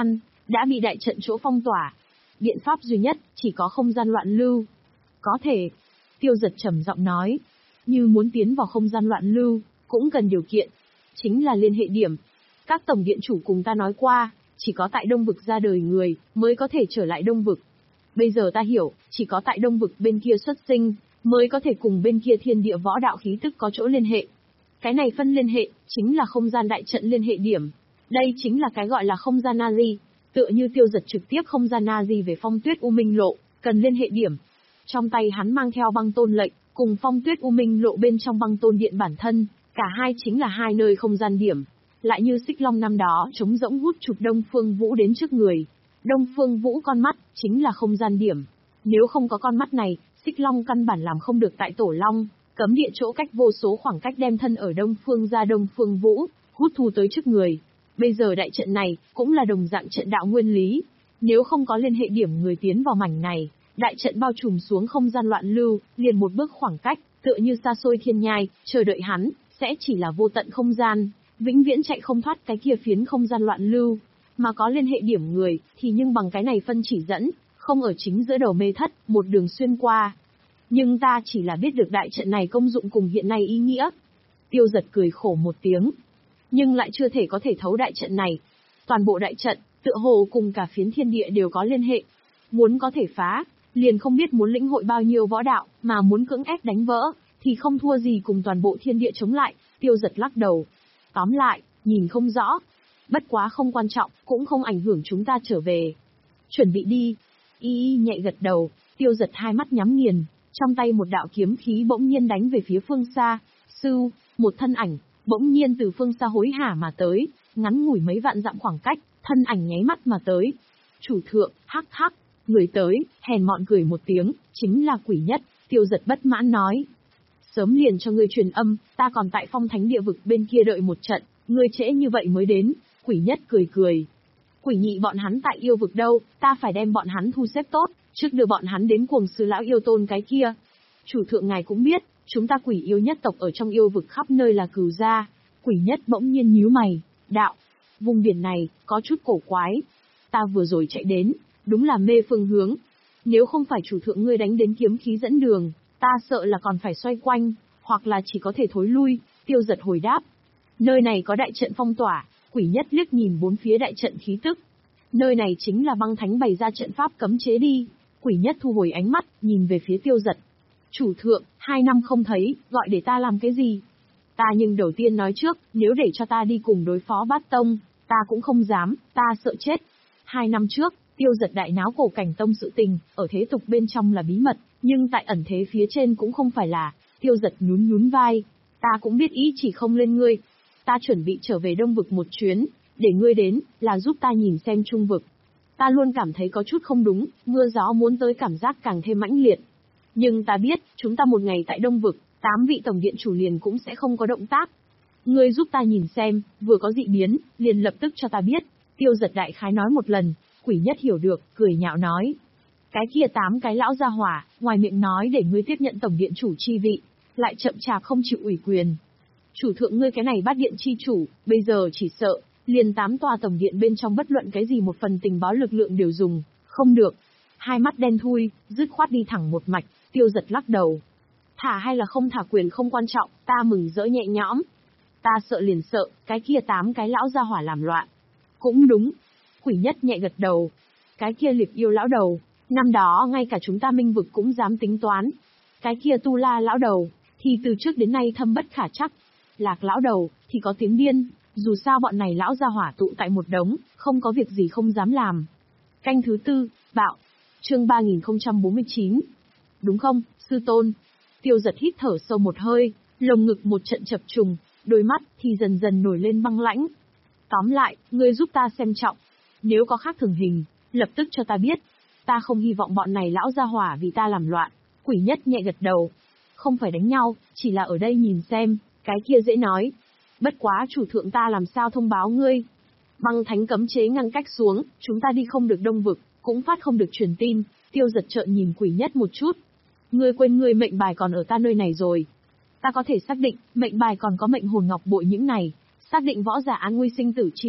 đã bị đại trận chỗ phong tỏa. Biện pháp duy nhất, chỉ có không gian loạn lưu. Có thể. Tiêu Giật trầm giọng nói. Như muốn tiến vào không gian loạn lưu, cũng cần điều kiện. Chính là liên hệ điểm. Các tổng điện chủ cùng ta nói qua, chỉ có tại Đông Vực ra đời người, mới có thể trở lại Đông Vực. Bây giờ ta hiểu, chỉ có tại Đông Vực bên kia xuất sinh, mới có thể cùng bên kia thiên địa võ đạo khí tức có chỗ liên hệ. Cái này phân liên hệ, chính là không gian đại trận liên hệ điểm. Đây chính là cái gọi là không gian Nazi. Tựa như Tiêu Giật trực tiếp không gian Nazi về Phong Tuyết U Minh Lộ, cần liên hệ điểm. Trong tay hắn mang theo băng tôn lệnh, cùng Phong Tuyết U Minh Lộ bên trong băng tôn điện bản thân, cả hai chính là hai nơi không gian điểm. Lại như Xích Long năm đó trống rỗng hút chụp Đông Phương Vũ đến trước người. Đông Phương Vũ con mắt, chính là không gian điểm. Nếu không có con mắt này, Xích Long căn bản làm không được tại Tổ Long, cấm địa chỗ cách vô số khoảng cách đem thân ở Đông Phương ra Đông Phương Vũ, hút thu tới trước người. Bây giờ đại trận này, cũng là đồng dạng trận đạo nguyên lý. Nếu không có liên hệ điểm người tiến vào mảnh này, đại trận bao trùm xuống không gian loạn lưu, liền một bước khoảng cách, tựa như xa xôi thiên nhai, chờ đợi hắn, sẽ chỉ là vô tận không gian, vĩnh viễn chạy không thoát cái kia phiến không gian loạn lưu. Mà có liên hệ điểm người, thì nhưng bằng cái này phân chỉ dẫn, không ở chính giữa đầu mê thất, một đường xuyên qua. Nhưng ta chỉ là biết được đại trận này công dụng cùng hiện nay ý nghĩa. Tiêu Giật cười khổ một tiếng. Nhưng lại chưa thể có thể thấu đại trận này. Toàn bộ đại trận, tựa hồ cùng cả phiến thiên địa đều có liên hệ. Muốn có thể phá, liền không biết muốn lĩnh hội bao nhiêu võ đạo, mà muốn cưỡng ép đánh vỡ, thì không thua gì cùng toàn bộ thiên địa chống lại. Tiêu Giật lắc đầu. Tóm lại, nhìn không rõ. Bất quá không quan trọng, cũng không ảnh hưởng chúng ta trở về. Chuẩn bị đi. Y y nhẹ gật đầu, Tiêu Giật hai mắt nhắm nghiền, trong tay một đạo kiếm khí bỗng nhiên đánh về phía phương xa. Sưu, một thân ảnh, bỗng nhiên từ phương xa hối hả mà tới, ngắn ngủi mấy vạn dặm khoảng cách, thân ảnh nháy mắt mà tới. Chủ thượng, hắc hắc, người tới, hèn mọn cười một tiếng, chính là Quỷ Nhất. Tiêu Giật bất mãn nói. Sớm liền cho ngươi truyền âm, ta còn tại Phong Thánh địa vực bên kia đợi một trận, ngươi trễ như vậy mới đến. Quỷ Nhất cười cười. Quỷ Nhị bọn hắn tại yêu vực đâu, ta phải đem bọn hắn thu xếp tốt, trước đưa bọn hắn đến Cuồng Sư lão yêu tôn cái kia. Chủ thượng ngài cũng biết, chúng ta Quỷ yêu nhất tộc ở trong yêu vực khắp nơi là cừu gia. Quỷ Nhất bỗng nhiên nhíu mày, đạo, vùng biển này, có chút cổ quái. Ta vừa rồi chạy đến, đúng là mê phương hướng. Nếu không phải chủ thượng ngươi đánh đến kiếm khí dẫn đường, ta sợ là còn phải xoay quanh, hoặc là chỉ có thể thối lui. Tiêu Giật hồi đáp. Nơi này có đại trận phong tỏa. Quỷ Nhất liếc nhìn bốn phía đại trận khí tức. Nơi này chính là băng thánh bày ra trận pháp cấm chế đi. Quỷ Nhất thu hồi ánh mắt, nhìn về phía Tiêu Giật. Chủ thượng, hai năm không thấy, gọi để ta làm cái gì? Ta nhưng đầu tiên nói trước, nếu để cho ta đi cùng đối phó Bát Tông, ta cũng không dám, ta sợ chết. Hai năm trước, Tiêu Giật đại náo Cổ Cảnh Tông sự tình, ở thế tục bên trong là bí mật, nhưng tại ẩn thế phía trên cũng không phải là. Tiêu Giật nhún nhún vai. Ta cũng biết ý chỉ không lên ngươi. Ta chuẩn bị trở về Đông Vực một chuyến, để ngươi đến, là giúp ta nhìn xem Trung Vực. Ta luôn cảm thấy có chút không đúng, mưa gió muốn tới cảm giác càng thêm mãnh liệt. Nhưng ta biết, chúng ta một ngày tại Đông Vực, tám vị tổng điện chủ liền cũng sẽ không có động tác. Ngươi giúp ta nhìn xem, vừa có dị biến, liền lập tức cho ta biết. Tiêu Giật đại khái nói một lần, Quỷ Nhất hiểu được, cười nhạo nói. Cái kia tám cái lão gia hỏa, ngoài miệng nói để ngươi tiếp nhận tổng điện chủ chi vị, lại chậm chạp không chịu ủy quyền. Chủ thượng ngươi cái này Bát Điện chi chủ, bây giờ chỉ sợ, liền tám tòa tổng điện bên trong bất luận cái gì một phần tình báo lực lượng đều dùng, không được. Hai mắt đen thui, dứt khoát đi thẳng một mạch. Tiêu Giật lắc đầu. Thả hay là không thả quyền không quan trọng, ta mừng rỡ nhẹ nhõm. Ta sợ liền sợ, cái kia tám cái lão gia hỏa làm loạn. Cũng đúng. Quỷ Nhất nhẹ gật đầu. Cái kia Liệp Yêu lão đầu, năm đó ngay cả chúng ta Minh Vực cũng dám tính toán. Cái kia Tu La lão đầu, thì từ trước đến nay thâm bất khả trắc. Lạc lão đầu, thì có tiếng điên, dù sao bọn này lão gia hỏa tụ tại một đống, không có việc gì không dám làm. Canh thứ tư, bạo. Chương ba nghìn không trăm bốn mươi chín. Đúng không, sư tôn? Tiêu Giật hít thở sâu một hơi, lồng ngực một trận chập trùng, đôi mắt thì dần dần nổi lên băng lãnh. Tóm lại, ngươi giúp ta xem trọng. Nếu có khác thường hình, lập tức cho ta biết. Ta không hy vọng bọn này lão gia hỏa vì ta làm loạn. Quỷ Nhất nhẹ gật đầu. Không phải đánh nhau, chỉ là ở đây nhìn xem, cái kia dễ nói. Bất quá chủ thượng ta làm sao thông báo ngươi? Băng thánh cấm chế ngăn cách xuống, chúng ta đi không được Đông Vực, cũng phát không được truyền tin. Tiêu Giật trợn nhìn Quỷ Nhất một chút. Ngươi quên ngươi mệnh bài còn ở ta nơi này rồi. Ta có thể xác định, mệnh bài còn có mệnh hồn ngọc bội những này, xác định võ giả an nguy sinh tử chi vật,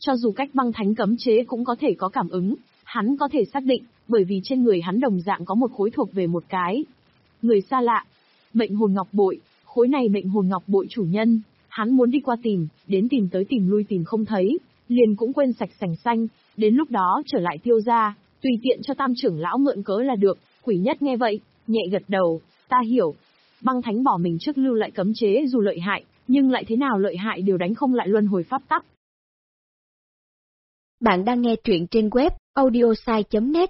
Cho dù cách băng thánh cấm chế cũng có thể có cảm ứng, hắn có thể xác định, bởi vì trên người hắn đồng dạng có một khối thuộc về một cái người xa lạ. Mệnh hồn ngọc bội, khối này mệnh hồn ngọc bội chủ nhân, hắn muốn đi qua tìm, đến tìm tới tìm lui tìm không thấy, liền cũng quên sạch sành xanh, đến lúc đó trở lại Tiêu gia, tùy tiện cho Tam trưởng lão mượn cớ là được. Quỷ Nhất nghe vậy, nhẹ gật đầu, ta hiểu. Băng thánh bỏ mình trước lưu lại cấm chế dù lợi hại, nhưng lại thế nào lợi hại đều đánh không lại luân hồi pháp tắc. Bạn đang nghe truyện trên web audiosai chấm net.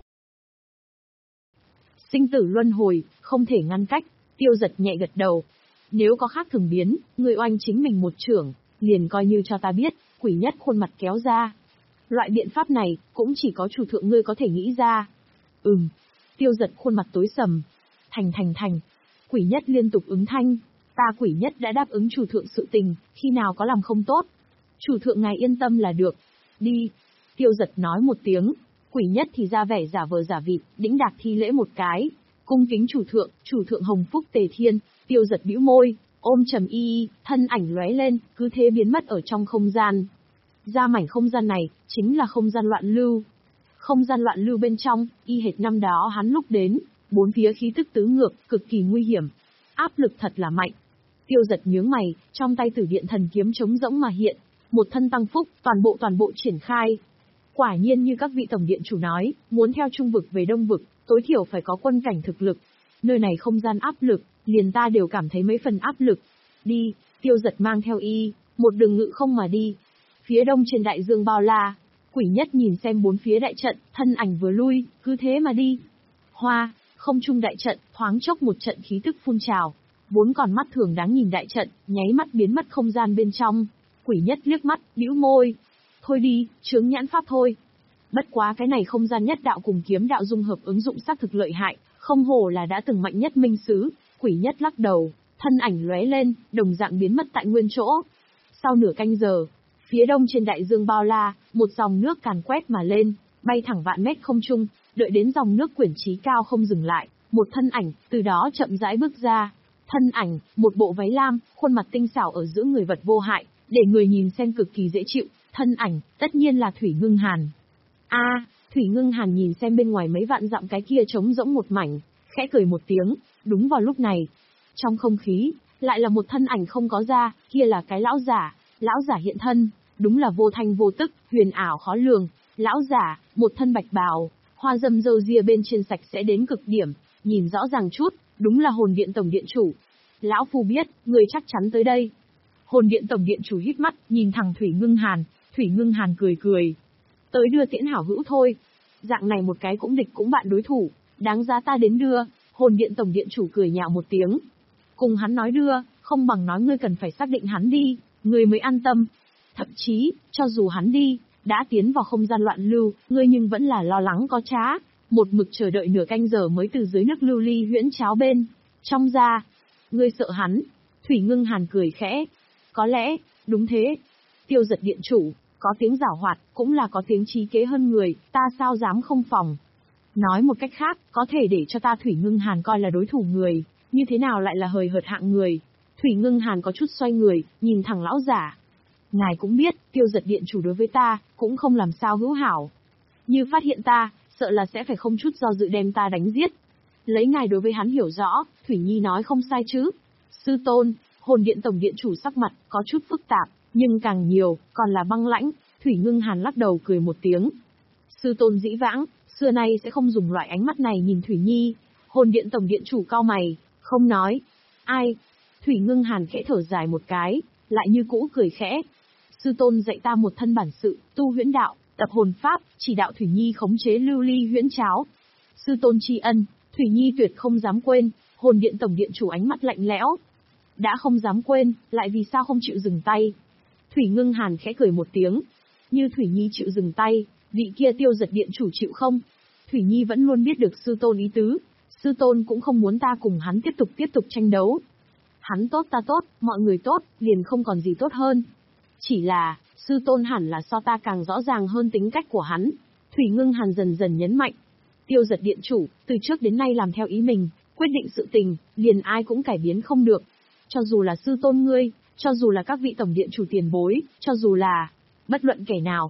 Sinh tử luân hồi, không thể ngăn cách, Tiêu Giật nhẹ gật đầu. Nếu có khác thường biến, người oanh chính mình một trưởng, liền coi như cho ta biết. Quỷ Nhất khuôn mặt kéo ra. Loại biện pháp này, cũng chỉ có chủ thượng ngươi có thể nghĩ ra. Ừm. Tiêu Giật khuôn mặt tối sầm. Thành thành thành. Quỷ Nhất liên tục ứng thanh. Ta Quỷ Nhất đã đáp ứng chủ thượng sự tình, khi nào có làm không tốt. Chủ thượng ngài yên tâm là được. Đi. Tiêu Giật nói một tiếng. Quỷ Nhất thì ra vẻ giả vờ giả vịt, đĩnh đạc thi lễ một cái. Cung kính chủ thượng, chủ thượng hồng phúc tề thiên. Tiêu Giật bĩu môi, ôm trầm y y, thân ảnh lóe lên, cứ thế biến mất ở trong không gian. Ra mảnh không gian này, chính là không gian loạn lưu. Không gian loạn lưu bên trong, y hệt năm đó hắn lúc đến, bốn phía khí tức tứ ngược, cực kỳ nguy hiểm. Áp lực thật là mạnh. Tiêu Giật nhướng mày, trong tay Tử Điện Thần Kiếm trống rỗng mà hiện, một thân tăng phúc, toàn bộ toàn bộ triển khai. Quả nhiên như các vị tổng điện chủ nói, muốn theo Trung vực về Đông vực, tối thiểu phải có quân cảnh thực lực. Nơi này không gian áp lực, liền ta đều cảm thấy mấy phần áp lực. Đi, Tiêu Giật mang theo y, một đường ngự không mà đi. Phía đông trên đại dương bao la, Quỷ Nhất nhìn xem bốn phía đại trận, thân ảnh vừa lui, cứ thế mà đi. Hoa, không trung đại trận, thoáng chốc một trận khí tức phun trào. Vốn còn mắt thường đáng nhìn đại trận, nháy mắt biến mất không gian bên trong. Quỷ Nhất liếc mắt, bĩu môi. Thôi đi, chướng nhãn pháp thôi. Bất quá cái này không gian nhất đạo cùng kiếm đạo dung hợp ứng dụng xác thực lợi hại, không hổ là đã từng mạnh nhất minh sứ. Quỷ Nhất lắc đầu, thân ảnh lóe lên, đồng dạng biến mất tại nguyên chỗ. Sau nửa canh giờ, phía đông trên đại dương bao la, một dòng nước càn quét mà lên, bay thẳng vạn mét không trung, đợi đến dòng nước quyển trí cao không dừng lại, một thân ảnh, từ đó chậm rãi bước ra. Thân ảnh, một bộ váy lam, khuôn mặt tinh xảo ở giữa người vật vô hại, để người nhìn xem cực kỳ dễ chịu. Thân ảnh, tất nhiên là Thủy Ngưng Hàn. A, à, Thủy Ngưng Hàn nhìn xem bên ngoài mấy vạn dặm cái kia trống rỗng một mảnh, khẽ cười một tiếng. Đúng vào lúc này, trong không khí, lại là một thân ảnh không có da, kia là cái lão giả. Lão giả hiện thân, đúng là vô thanh vô tức, huyền ảo khó lường. Lão giả, một thân bạch bào, hoa dâm râu ria bên trên sạch sẽ đến cực điểm, nhìn rõ ràng chút, đúng là Hồn Điện tổng điện chủ. Lão phu biết, người chắc chắn tới đây. Hồn Điện tổng điện chủ hít mắt, nhìn thẳng Thủy Ngưng Hàn. Thủy Ngưng Hàn cười cười. Tới đưa tiễn hảo hữu thôi. Dạng này một cái cũng địch cũng bạn đối thủ, đáng giá ta đến đưa. Hồn Điện tổng điện chủ cười nhạo một tiếng. Cùng hắn nói đưa, không bằng nói ngươi cần phải xác định hắn đi, ngươi mới an tâm. Thậm chí, cho dù hắn đi, đã tiến vào không gian loạn lưu, ngươi nhưng vẫn là lo lắng có trá. Một mực chờ đợi nửa canh giờ mới từ dưới nước lưu ly huyễn cháo bên trong ra. Ngươi sợ hắn? Thủy Ngưng Hàn cười khẽ. Có lẽ, đúng thế. Tiêu Giật điện chủ, có tiếng giảo hoạt, cũng là có tiếng trí kế hơn người, ta sao dám không phòng. Nói một cách khác, có thể để cho ta Thủy Ngưng Hàn coi là đối thủ người, như thế nào lại là hời hợt hạng người. Thủy Ngưng Hàn có chút xoay người, nhìn thẳng lão giả. Ngài cũng biết, Tiêu Giật điện chủ đối với ta, cũng không làm sao hữu hảo. Như phát hiện ta, sợ là sẽ phải không chút do dự đem ta đánh giết. Lấy ngài đối với hắn hiểu rõ, Thủy Nhi nói không sai chứ. Sư tôn, Hồn Điện tổng điện chủ sắc mặt, có chút phức tạp, nhưng càng nhiều, còn là băng lãnh. Thủy Ngưng Hàn lắc đầu cười một tiếng. Sư tôn dĩ vãng, xưa nay sẽ không dùng loại ánh mắt này nhìn Thủy Nhi. Hồn Điện tổng điện chủ cau mày, không nói. Ai? Thủy Ngưng Hàn khẽ thở dài một cái, lại như cũ cười khẽ. Sư tôn dạy ta một thân bản sự, tu huyễn đạo, tập hồn pháp, chỉ đạo Thủy Nhi khống chế lưu ly huyễn cháo. Sư tôn tri ân, Thủy Nhi tuyệt không dám quên. Hồn Điện tổng điện chủ ánh mắt lạnh lẽo. Đã không dám quên, lại vì sao không chịu dừng tay? Thủy Ngưng Hàn khẽ cười một tiếng. Như Thủy Nhi chịu dừng tay, vị kia Tiêu Giật điện chủ chịu không? Thủy Nhi vẫn luôn biết được sư tôn ý tứ. Sư tôn cũng không muốn ta cùng hắn tiếp tục tiếp tục tranh đấu. Hắn tốt ta tốt, mọi người tốt, liền không còn gì tốt hơn. Chỉ là, sư tôn hẳn là so ta càng rõ ràng hơn tính cách của hắn. Thủy Ngưng Hàn dần dần nhấn mạnh. Tiêu Giật điện chủ, từ trước đến nay làm theo ý mình, quyết định sự tình, liền ai cũng cải biến không được. Cho dù là sư tôn ngươi, cho dù là các vị tổng điện chủ tiền bối, cho dù là bất luận kẻ nào,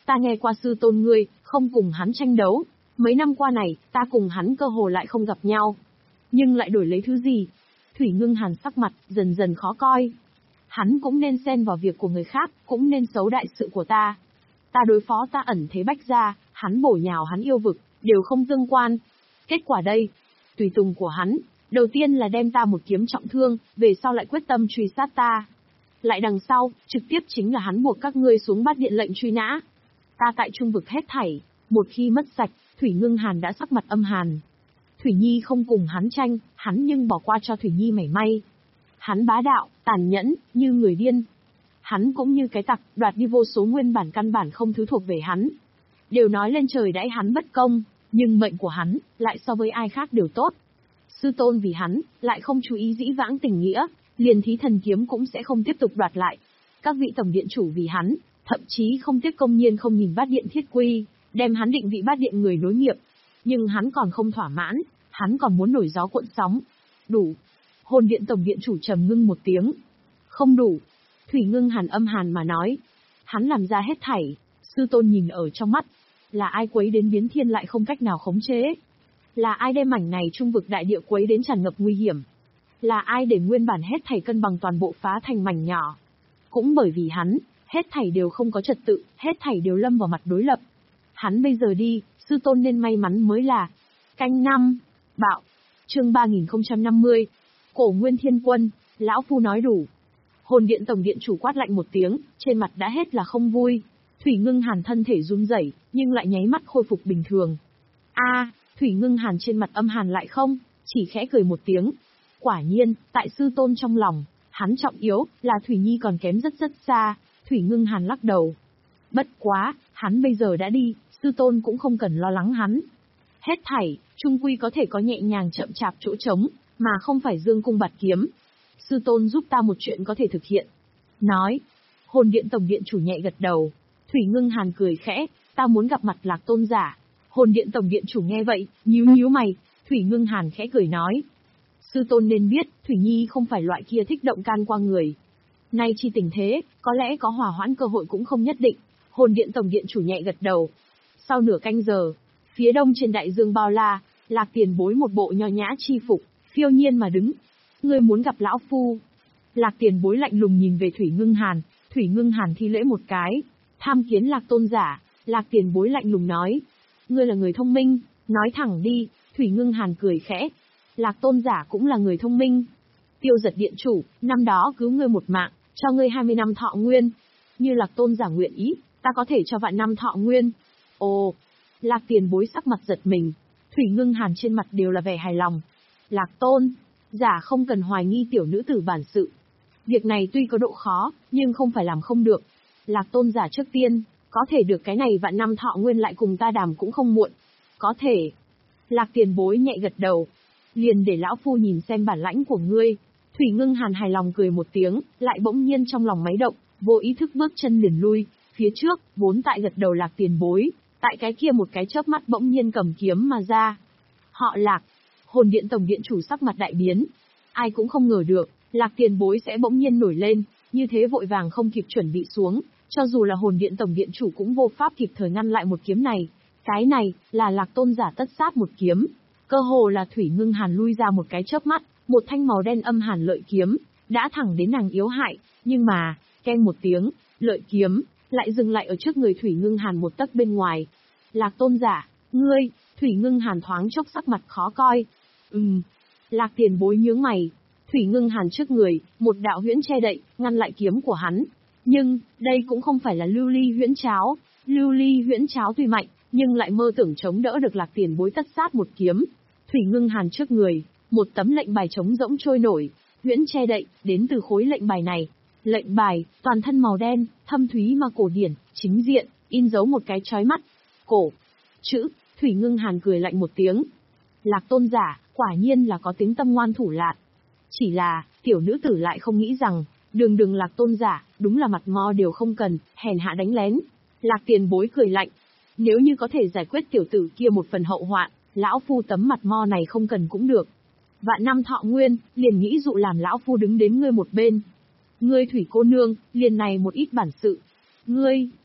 ta nghe qua sư tôn ngươi, không cùng hắn tranh đấu. Mấy năm qua này, ta cùng hắn cơ hồ lại không gặp nhau. Nhưng lại đổi lấy thứ gì? Thủy Ngưng Hàn sắc mặt, dần dần khó coi. Hắn cũng nên xen vào việc của người khác, cũng nên xấu đại sự của ta. Ta đối phó ta ẩn thế bách gia, hắn bổ nhào hắn yêu vực, đều không tương quan. Kết quả đây, tùy tùng của hắn, đầu tiên là đem ta một kiếm trọng thương, về sau lại quyết tâm truy sát ta. Lại đằng sau, trực tiếp chính là hắn buộc các ngươi xuống bát điện lệnh truy nã. Ta tại trung vực hết thảy, một khi mất sạch, Thủy Ngưng Hàn đã sắc mặt âm hàn. Thủy Nhi không cùng hắn tranh, hắn nhưng bỏ qua cho Thủy Nhi mảy may. Hắn bá đạo, tàn nhẫn, như người điên. Hắn cũng như cái tặc, đoạt đi vô số nguyên bản căn bản không thứ thuộc về hắn. Đều nói lên trời đãi hắn bất công, nhưng mệnh của hắn, lại so với ai khác đều tốt. Sư tôn vì hắn, lại không chú ý dĩ vãng tình nghĩa, liền thí thần kiếm cũng sẽ không tiếp tục đoạt lại. Các vị tổng điện chủ vì hắn, thậm chí không tiếc công nhiên không nhìn bát điện thiết quy, đem hắn định vị bát điện người nối nghiệp. Nhưng hắn còn không thỏa mãn, hắn còn muốn nổi gió cuộn sóng. Đủ. Hồn điện tổng điện chủ trầm ngưng một tiếng. Không đủ. Thủy Ngưng Hàn âm hàn mà nói. Hắn làm ra hết thảy, sư tôn nhìn ở trong mắt. Là ai quấy đến biến thiên lại không cách nào khống chế? Là ai đem mảnh này trung vực đại địa quấy đến tràn ngập nguy hiểm? Là ai để nguyên bản hết thảy cân bằng toàn bộ phá thành mảnh nhỏ? Cũng bởi vì hắn, hết thảy đều không có trật tự, hết thảy đều lâm vào mặt đối lập. Hắn bây giờ đi, sư tôn nên may mắn mới là. Canh năm, bạo, chương ba nghìn không trăm năm mươi, Cổ Nguyên Thiên Quân, lão phu nói đủ. Hồn điện tổng điện chủ quát lạnh một tiếng, trên mặt đã hết là không vui. Thủy Ngưng Hàn thân thể run rẩy, nhưng lại nháy mắt khôi phục bình thường. A, Thủy Ngưng Hàn trên mặt âm hàn lại không, chỉ khẽ cười một tiếng. Quả nhiên, tại sư tôn trong lòng, hắn trọng yếu, là Thủy Nhi còn kém rất rất xa. Thủy Ngưng Hàn lắc đầu. Bất quá, hắn bây giờ đã đi, sư tôn cũng không cần lo lắng hắn. Hết thảy, trung quy có thể có nhẹ nhàng chậm chạp chỗ trống, mà không phải dương cung bạt kiếm. Sư tôn giúp ta một chuyện có thể thực hiện. Nói, hồn điện tổng điện chủ nhẹ gật đầu. Thủy Ngưng Hàn cười khẽ, ta muốn gặp mặt Lạc Tôn giả. Hồn điện tổng điện chủ nghe vậy, nhíu nhíu mày. Thủy Ngưng Hàn khẽ cười nói. Sư tôn nên biết, Thủy Nhi không phải loại kia thích động can qua người. Nay chi tình thế, có lẽ có hòa hoãn cơ hội cũng không nhất định. Hồn điện tổng điện chủ nhẹ gật đầu. Sau nửa canh giờ, phía đông trên đại dương bao la, Lạc Tiền Bối một bộ nho nhã chi phục, phiêu nhiên mà đứng. Ngươi muốn gặp lão phu? Lạc Tiền Bối lạnh lùng nhìn về Thủy Ngưng Hàn, Thủy Ngưng Hàn thi lễ một cái. Tham kiến Lạc Tôn giả, Lạc Tiền Bối lạnh lùng nói. Ngươi là người thông minh, nói thẳng đi. Thủy Ngưng Hàn cười khẽ. Lạc Tôn giả cũng là người thông minh. Tiêu Giật điện chủ, năm đó cứu ngươi một mạng, cho ngươi hai mươi năm thọ nguyên. Như Lạc Tôn giả nguyện ý, ta có thể cho vạn năm thọ nguyên. Ồ, Lạc Tiền Bối sắc mặt giật mình. Thủy Ngưng Hàn trên mặt đều là vẻ hài lòng. Lạc Tôn giả không cần hoài nghi tiểu nữ tử bản sự. Việc này tuy có độ khó, nhưng không phải làm không được. Lạc Tôn giả trước tiên, có thể được cái này vạn năm thọ nguyên lại cùng ta đàm cũng không muộn. Có thể. Lạc Tiền Bối nhẹ gật đầu. Liền để lão phu nhìn xem bản lãnh của ngươi. Thủy Ngưng Hàn hài lòng cười một tiếng, lại bỗng nhiên trong lòng máy động, vô ý thức bước chân liền lui. Phía trước, vốn tại gật đầu Lạc Tiền Bối, tại cái kia một cái chớp mắt bỗng nhiên cầm kiếm mà ra. Họ Lạc. Hồn điện tổng điện chủ sắc mặt đại biến. Ai cũng không ngờ được, Lạc Tiền Bối sẽ bỗng nhiên nổi lên, như thế vội vàng không kịp chuẩn bị xuống, cho dù là hồn điện tổng điện chủ cũng vô pháp kịp thời ngăn lại một kiếm này. Cái này, là Lạc Tôn giả tất sát một kiếm. Cơ hồ là Thủy Ngưng Hàn lui ra một cái chớp mắt, một thanh màu đen âm hàn lợi kiếm, đã thẳng đến nàng yếu hại, nhưng mà, keng một tiếng, lợi kiếm, lại dừng lại ở trước người Thủy Ngưng Hàn một tấc bên ngoài. Lạc Tôn giả, ngươi, Thủy Ngưng Hàn thoáng chốc sắc mặt khó coi. Ừm, Lạc Tiền Bối nhướng mày. Thủy Ngưng Hàn trước người, một đạo huyễn che đậy, ngăn lại kiếm của hắn. Nhưng, đây cũng không phải là lưu ly huyễn cháo. Lưu ly huyễn cháo tuy mạnh, nhưng lại mơ tưởng chống đỡ được Lạc Tiền Bối tất sát một kiếm. Thủy Ngưng Hàn trước người, một tấm lệnh bài trống rỗng trôi nổi, huyễn che đậy, đến từ khối lệnh bài này. Lệnh bài, toàn thân màu đen, thâm thúy mà cổ điển, chính diện, in dấu một cái chói mắt. Cổ. Chữ, Thủy Ngưng Hàn cười lạnh một tiếng. Lạc Tôn giả, quả nhiên là có tính tâm ngoan thủ lạn. Chỉ là, tiểu nữ tử lại không nghĩ rằng, đường đường Lạc Tôn giả, đúng là mặt mo đều không cần, hèn hạ đánh lén. Lạc Tiền Bối cười lạnh. Nếu như có thể giải quyết tiểu tử kia một phần hậu hoạn, lão phu tấm mặt mo này không cần cũng được. Vạn năm thọ nguyên, liền nghĩ dụ làm lão phu đứng đến ngươi một bên. Ngươi Thủy cô nương, liền này một ít bản sự. Ngươi,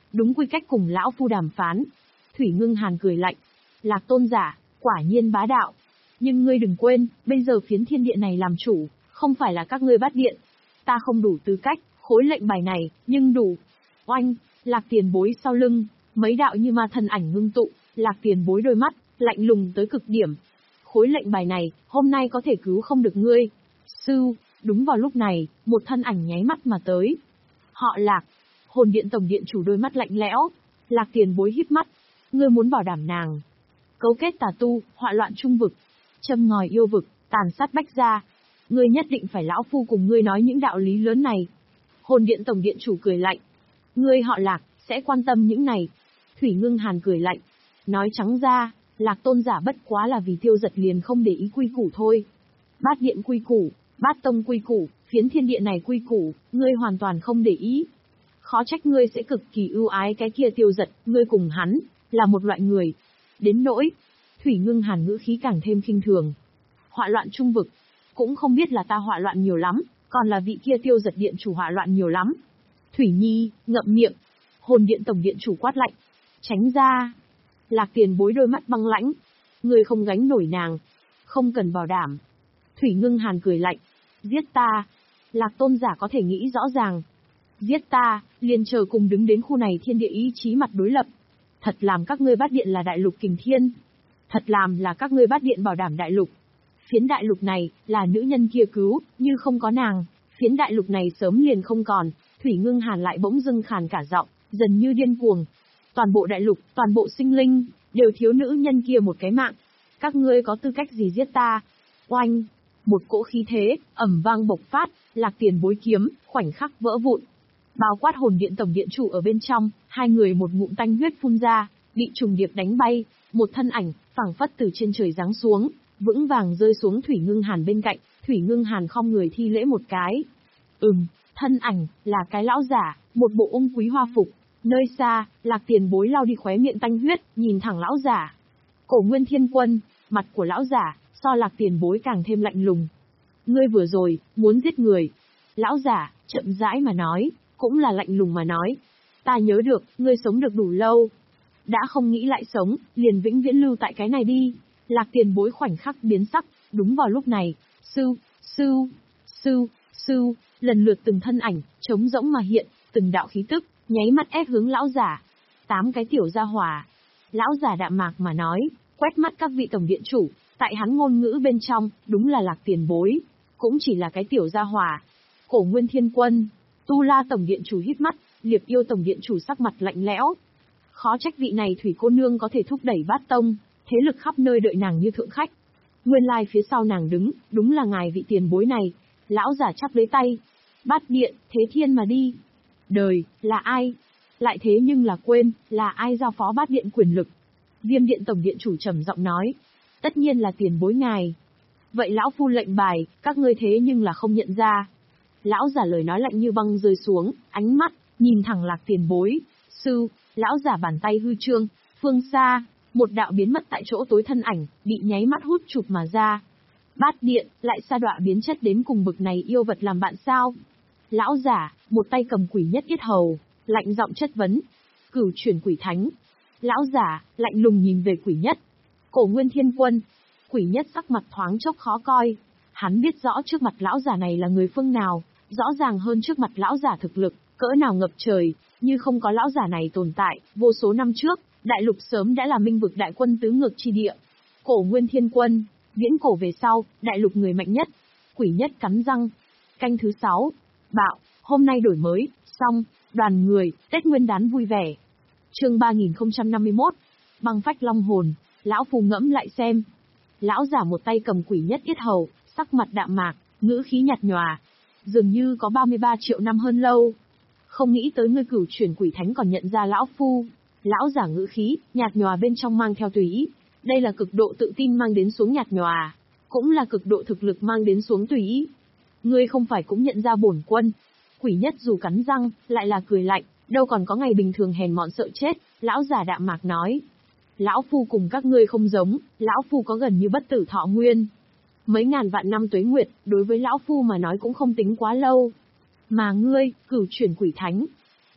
đúng quy cách cùng lão phu đàm phán. Thủy Ngưng Hàn cười lạnh. Lạc tôn giả, quả nhiên bá đạo. Nhưng ngươi đừng quên, bây giờ phiến thiên địa này làm chủ, không phải là các ngươi Bát Điện. Ta không đủ tư cách, khối lệnh bài này, nhưng đủ. Oanh, Lạc Tiền Bối sau lưng, mấy đạo như ma thân ảnh ngưng tụ, Lạc Tiền Bối đôi mắt, lạnh lùng tới cực điểm. Khối lệnh bài này, hôm nay có thể cứu không được ngươi. Sư, đúng vào lúc này, một thân ảnh nháy mắt mà tới. Họ Lạc, Hồn Điện Tổng Điện chủ đôi mắt lạnh lẽo. Lạc Tiền Bối híp mắt. Ngươi muốn bảo đảm nàng cấu kết tà tu, họa loạn trung vực, châm ngòi yêu vực, tàn sát bách gia. Ngươi nhất định phải lão phu cùng ngươi nói những đạo lý lớn này. Hồn Điện Tổng Điện chủ cười lạnh. Ngươi họ Lạc, sẽ quan tâm những này. Thủy Ngưng Hàn cười lạnh. Nói trắng ra, Lạc tôn giả bất quá là vì tiêu giật liền không để ý quy củ thôi. Bát Điện quy củ, Bát Tông quy củ, phiến thiên địa này quy củ, ngươi hoàn toàn không để ý. Khó trách ngươi sẽ cực kỳ ưu ái cái kia tiêu giật, ngươi cùng hắn, là một loại người. Đến nỗi, Thủy Ngưng Hàn ngữ khí càng thêm khinh thường. Họa loạn trung vực, cũng không biết là ta họa loạn nhiều lắm, còn là vị kia tiêu giật điện chủ họa loạn nhiều lắm. Thủy Nhi, ngậm miệng. Hồn Điện Tổng Điện chủ quát lạnh. Tránh ra. Lạc Tiền Bối đôi mắt băng lãnh. Ngươi không gánh nổi nàng. Không cần bảo đảm. Thủy Ngưng Hàn cười lạnh. Giết ta. Lạc tôn giả có thể nghĩ rõ ràng. Giết ta, liền chờ cùng đứng đến khu này thiên địa ý chí mặt đối lập. Thật làm các ngươi Bát Điện là đại lục kình thiên. Thật làm là các ngươi Bát Điện bảo đảm đại lục. Phiến đại lục này, là nữ nhân kia cứu, như không có nàng, phiến đại lục này sớm liền không còn. Thủy Ngưng Hàn lại bỗng dưng khàn cả giọng, dần như điên cuồng. Toàn bộ đại lục, toàn bộ sinh linh, đều thiếu nữ nhân kia một cái mạng. Các ngươi có tư cách gì giết ta? Oanh! Một cỗ khí thế, ầm vang bộc phát, Lạc Tiền Bối kiếm, khoảnh khắc vỡ vụn. Bao quát Hồn Điện Tổng Điện chủ ở bên trong, hai người một ngụm tanh huyết phun ra, bị trùng điệp đánh bay, một thân ảnh, phảng phất từ trên trời giáng xuống, vững vàng rơi xuống Thủy Ngưng Hàn bên cạnh. Thủy Ngưng Hàn khom người thi lễ một cái. Ừm, thân ảnh, là cái lão giả, một bộ ung quý hoa phục. Nơi xa, Lạc Tiền Bối lau đi khóe miệng tanh huyết, nhìn thẳng lão giả. Cổ Nguyên Thiên Quân, mặt của lão giả, so Lạc Tiền Bối càng thêm lạnh lùng. Ngươi vừa rồi, muốn giết người. Lão giả, chậm rãi mà nói, cũng là lạnh lùng mà nói. Ta nhớ được, ngươi sống được đủ lâu. Đã không nghĩ lại sống, liền vĩnh viễn lưu tại cái này đi. Lạc Tiền Bối khoảnh khắc biến sắc, đúng vào lúc này. Sư, sư, sư, sư, lần lượt từng thân ảnh, trống rỗng mà hiện, từng đạo khí tức, nháy mắt ép hướng lão giả. Tám cái tiểu gia hỏa. Lão giả đạm mạc mà nói, quét mắt các vị tổng điện chủ, tại hắn ngôn ngữ bên trong, đúng là Lạc Tiền Bối, cũng chỉ là cái tiểu gia hỏa. Cổ Nguyên Thiên Quân, Tu La Tổng Điện chủ hít mắt, Liệp Yêu Tổng Điện chủ sắc mặt lạnh lẽo. Khó trách vị này Thủy cô nương có thể thúc đẩy Bát Tông, thế lực khắp nơi đợi nàng như thượng khách. Nguyên lai phía sau nàng đứng, đúng là ngài vị tiền bối này. Lão giả chắp lấy tay. Bát Điện, thế thiên mà đi. Đời, là ai? Lại thế nhưng là quên, là ai giao phó Bát Điện quyền lực? Viêm Điện Tổng Điện chủ trầm giọng nói. Tất nhiên là tiền bối ngài. Vậy lão phu lệnh bài, các ngươi thế nhưng là không nhận ra. Lão giả lời nói lạnh như băng rơi xuống, ánh mắt, nhìn thẳng Lạc Tiền Bối. Sư, lão giả bàn tay hư trương, phương xa, một đạo biến mất tại chỗ tối thân ảnh, bị nháy mắt hút chụp mà ra. Bát Điện, lại sa đọa biến chất đến cùng bực này yêu vật làm bạn sao? Lão giả, một tay cầm quỷ nhất yết hầu, lạnh giọng chất vấn. Cửu chuyển quỷ thánh. Lão giả, lạnh lùng nhìn về quỷ nhất. Cổ Nguyên Thiên Quân. Quỷ nhất sắc mặt thoáng chốc khó coi. Hắn biết rõ trước mặt lão giả này là người phương nào, rõ ràng hơn trước mặt lão giả thực lực, cỡ nào ngập trời, như không có lão giả này tồn tại, vô số năm trước, đại lục sớm đã là minh vực đại quân tứ ngược chi địa. Cổ Nguyên Thiên Quân, viễn cổ về sau, đại lục người mạnh nhất. Quỷ nhất cắn răng. Canh thứ sáu. Bạo, hôm nay đổi mới, xong, đoàn người, Tết Nguyên đán vui vẻ. Chương ba nghìn không trăm năm mươi mốt. Băng phách long hồn, lão phù ngẫm lại xem. Lão giả một tay cầm quỷ nhất yết hầu, sắc mặt đạm mạc, ngữ khí nhạt nhòa, dường như có ba mươi ba triệu năm hơn lâu. Không nghĩ tới ngươi cửu chuyển quỷ thánh còn nhận ra lão phu. Lão giả ngữ khí, nhạt nhòa bên trong mang theo tùy ý. Đây là cực độ tự tin mang đến xuống nhạt nhòa, cũng là cực độ thực lực mang đến xuống tùy ý. Ngươi không phải cũng nhận ra bổn quân. Quỷ nhất dù cắn răng, lại là cười lạnh, đâu còn có ngày bình thường hèn mọn sợ chết. Lão giả đạm mạc nói. Lão phu cùng các ngươi không giống, lão phu có gần như bất tử thọ nguyên. Mấy ngàn vạn năm tuế nguyệt, đối với lão phu mà nói cũng không tính quá lâu. Mà ngươi, cửu chuyển quỷ thánh.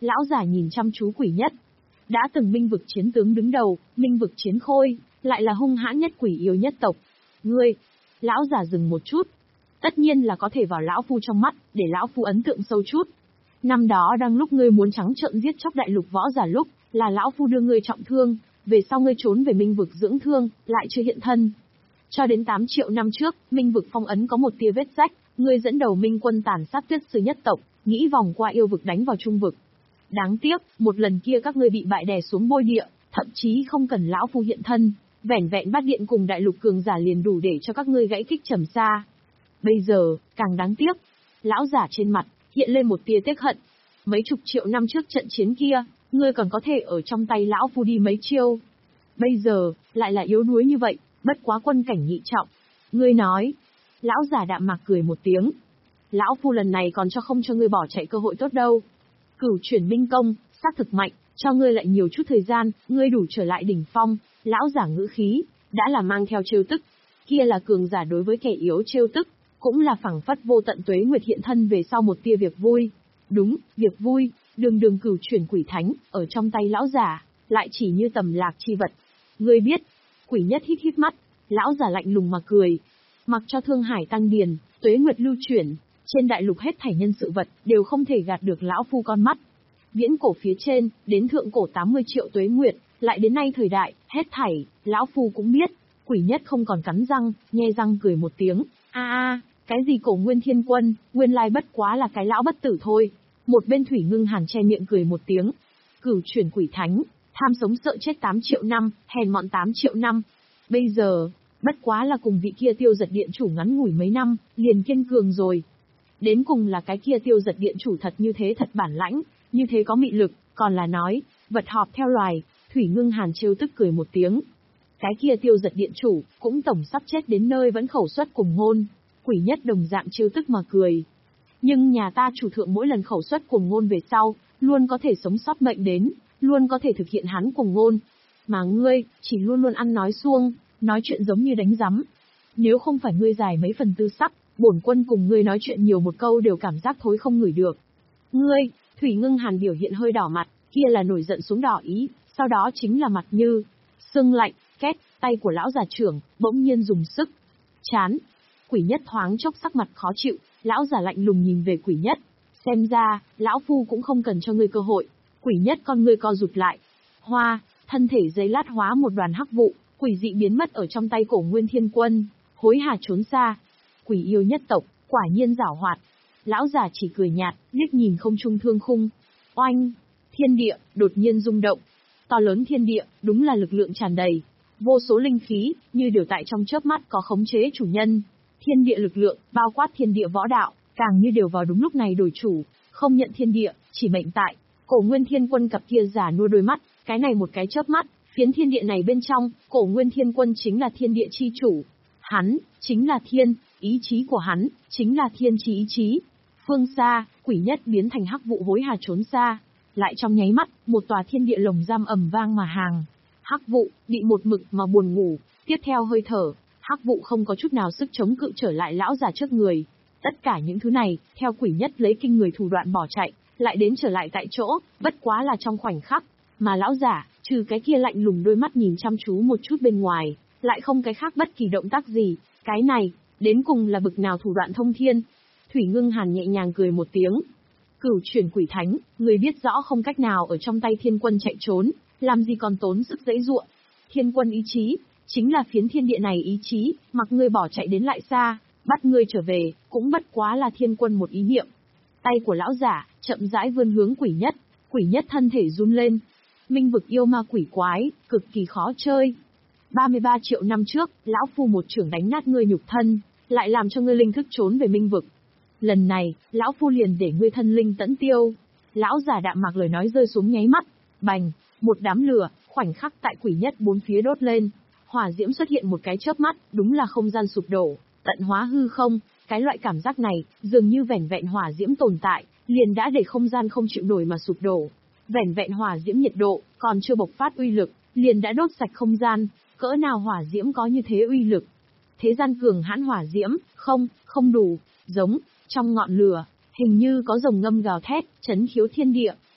Lão giả nhìn chăm chú Quỷ Nhất. Đã từng Minh vực chiến tướng đứng đầu, Minh vực chiến khôi, lại là hung hãn nhất quỷ yêu nhất tộc. Ngươi, lão giả dừng một chút. Tất nhiên là có thể vào lão phu trong mắt, để lão phu ấn tượng sâu chút. Năm đó đang lúc ngươi muốn trắng trợn giết chóc đại lục võ giả lúc, là lão phu đưa ngươi trọng thương, về sau ngươi trốn về Minh vực dưỡng thương, lại chưa hiện thân. Cho đến tám triệu năm trước, Minh vực phong ấn có một tia vết rách, ngươi dẫn đầu Minh quân tàn sát Tuyết sư nhất tộc, nghĩ vòng qua yêu vực đánh vào trung vực. Đáng tiếc, một lần kia các ngươi bị bại đè xuống bôi địa, thậm chí không cần lão phu hiện thân, vẻn vẹn bát điện cùng đại lục cường giả liền đủ để cho các ngươi gãy kích trầm xa. Bây giờ, càng đáng tiếc, lão giả trên mặt hiện lên một tia tiếc hận. Mấy chục triệu năm trước trận chiến kia, ngươi còn có thể ở trong tay lão phu đi mấy chiêu. Bây giờ, lại là yếu đuối như vậy, bất quá quân cảnh nhị trọng. Ngươi nói, lão giả đạm mạc cười một tiếng. Lão phu lần này còn cho không cho ngươi bỏ chạy cơ hội tốt đâu. Cửu chuyển minh công, xác thực mạnh, cho ngươi lại nhiều chút thời gian, ngươi đủ trở lại đỉnh phong. Lão giả ngữ khí, đã là mang theo trêu tức. Kia là cường giả đối với kẻ yếu trêu tức, cũng là phảng phất vô tận tuế nguyệt hiện thân về sau một tia việc vui. Đúng, việc vui, đường đường cửu chuyển quỷ thánh, ở trong tay lão giả, lại chỉ như tầm lạc chi vật. Ngươi biết, Quỷ Nhất hít hít mắt, lão giả lạnh lùng mà cười. Mặc cho thương hải tăng điền, tuế nguyệt lưu chuyển, trên đại lục hết thảy nhân sự vật, đều không thể gạt được lão phu con mắt. Viễn cổ phía trên, đến thượng cổ tám mươi triệu tuế nguyệt, lại đến nay thời đại, hết thảy, lão phu cũng biết. Quỷ Nhất không còn cắn răng, nhe răng cười một tiếng. A a, cái gì cổ nguyên thiên quân, nguyên lai bất quá là cái lão bất tử thôi. Một bên Thủy Ngưng Hàn che miệng cười một tiếng. Cửu chuyển quỷ thánh, tham sống sợ chết tám triệu năm, hèn mọn tám triệu năm. Bây giờ, bất quá là cùng vị kia Tiêu Giật điện chủ ngắn ngủi mấy năm, liền kiên cường rồi. Đến cùng là cái kia Tiêu Giật điện chủ thật như thế thật bản lãnh, như thế có mị lực, còn là nói, vật họp theo loài. Thủy Ngưng Hàn trêu tức cười một tiếng. Cái kia Tiêu Giật điện chủ, cũng tổng sắp chết đến nơi vẫn khẩu xuất cùng ngôn. Quỷ Nhất đồng dạng trêu tức mà cười. Nhưng nhà ta chủ thượng mỗi lần khẩu xuất cùng ngôn về sau, luôn có thể sống sót mệnh đến, luôn có thể thực hiện hắn cùng ngôn. Mà ngươi, chỉ luôn luôn ăn nói suông, nói chuyện giống như đánh rắm. Nếu không phải ngươi dài mấy phần tư sắc, bổn quân cùng ngươi nói chuyện nhiều một câu đều cảm giác thối không ngửi được. Ngươi, Thủy Ngưng Hàn biểu hiện hơi đỏ mặt, kia là nổi giận xuống đỏ ý, sau đó chính là mặt như sưng lạnh, két, tay của lão già trưởng, bỗng nhiên dùng sức. Chán. Quỷ Nhất thoáng chốc sắc mặt khó chịu, lão già lạnh lùng nhìn về Quỷ Nhất. Xem ra, lão phu cũng không cần cho ngươi cơ hội. Quỷ Nhất con ngươi co rụt lại. Hoa, thân thể giấy lát hóa một đoàn hắc vụ, quỷ dị biến mất ở trong tay cổ Nguyên Thiên Quân, hối hả trốn xa. Quỷ yêu nhất tộc, quả nhiên giảo hoạt. Lão già chỉ cười nhạt, liếc nhìn không trung thương khung. Oanh, thiên địa đột nhiên rung động. To lớn thiên địa, đúng là lực lượng tràn đầy. Vô số linh khí, như đều tại trong chớp mắt có khống chế chủ nhân. Thiên địa lực lượng, bao quát thiên địa võ đạo, càng như đều vào đúng lúc này đổi chủ, không nhận thiên địa, chỉ mệnh tại. Cổ Nguyên Thiên Quân cặp kia giả nua đôi mắt, cái này một cái chớp mắt, phiến thiên địa này bên trong, cổ Nguyên Thiên Quân chính là thiên địa chi chủ. Hắn, chính là thiên, ý chí của hắn, chính là thiên chi ý chí. Phương xa, Quỷ Nhất biến thành hắc vụ hối hả trốn xa. Lại trong nháy mắt, một tòa thiên địa lồng giam ầm vang mà hàng. Hắc vụ, bị một mực mà buồn ngủ, tiếp theo hơi thở, hắc vụ không có chút nào sức chống cự trở lại lão già trước người. Tất cả những thứ này, theo Quỷ Nhất lấy kinh người thủ đoạn bỏ chạy, lại đến trở lại tại chỗ, bất quá là trong khoảnh khắc. Mà lão giả, trừ cái kia lạnh lùng đôi mắt nhìn chăm chú một chút bên ngoài, lại không cái khác bất kỳ động tác gì. Cái này, đến cùng là bực nào thủ đoạn thông thiên. Thủy Ngưng Hàn nhẹ nhàng cười một tiếng. Cửu chuyển quỷ thánh, người biết rõ không cách nào ở trong tay thiên quân chạy trốn, làm gì còn tốn sức dãy ruộng. Thiên quân ý chí, chính là phiến thiên địa này ý chí, mặc ngươi bỏ chạy đến lại xa, bắt ngươi trở về, cũng bất quá là thiên quân một ý niệm. Tay của lão giả, chậm rãi vươn hướng Quỷ Nhất, Quỷ Nhất thân thể run lên. Minh vực yêu ma quỷ quái, cực kỳ khó chơi. ba mươi ba triệu năm trước, lão phu một trưởng đánh nát ngươi nhục thân, lại làm cho ngươi linh thức trốn về minh vực. Lần này, lão phu liền để ngươi thân linh tẫn tiêu. Lão giả đạm mạc lời nói rơi xuống nháy mắt, bành, một đám lửa, khoảnh khắc tại Quỷ Nhất bốn phía đốt lên. Hỏa diễm xuất hiện một cái chớp mắt, đúng là không gian sụp đổ, tận hóa hư không. Cái loại cảm giác này, dường như vẻn vẹn hỏa diễm tồn tại, liền đã để không gian không chịu nổi mà sụp đổ. Vẻn vẹn hỏa diễm nhiệt độ, còn chưa bộc phát uy lực, liền đã đốt sạch không gian. Cỡ nào hỏa diễm có như thế uy lực? Thế gian cường hãn hỏa diễm, không, không đủ. Giống, trong ngọn lửa, hình như có rồng ngâm gào thét, chấn khiếu thiên địa.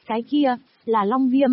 Cái kia, là long viêm.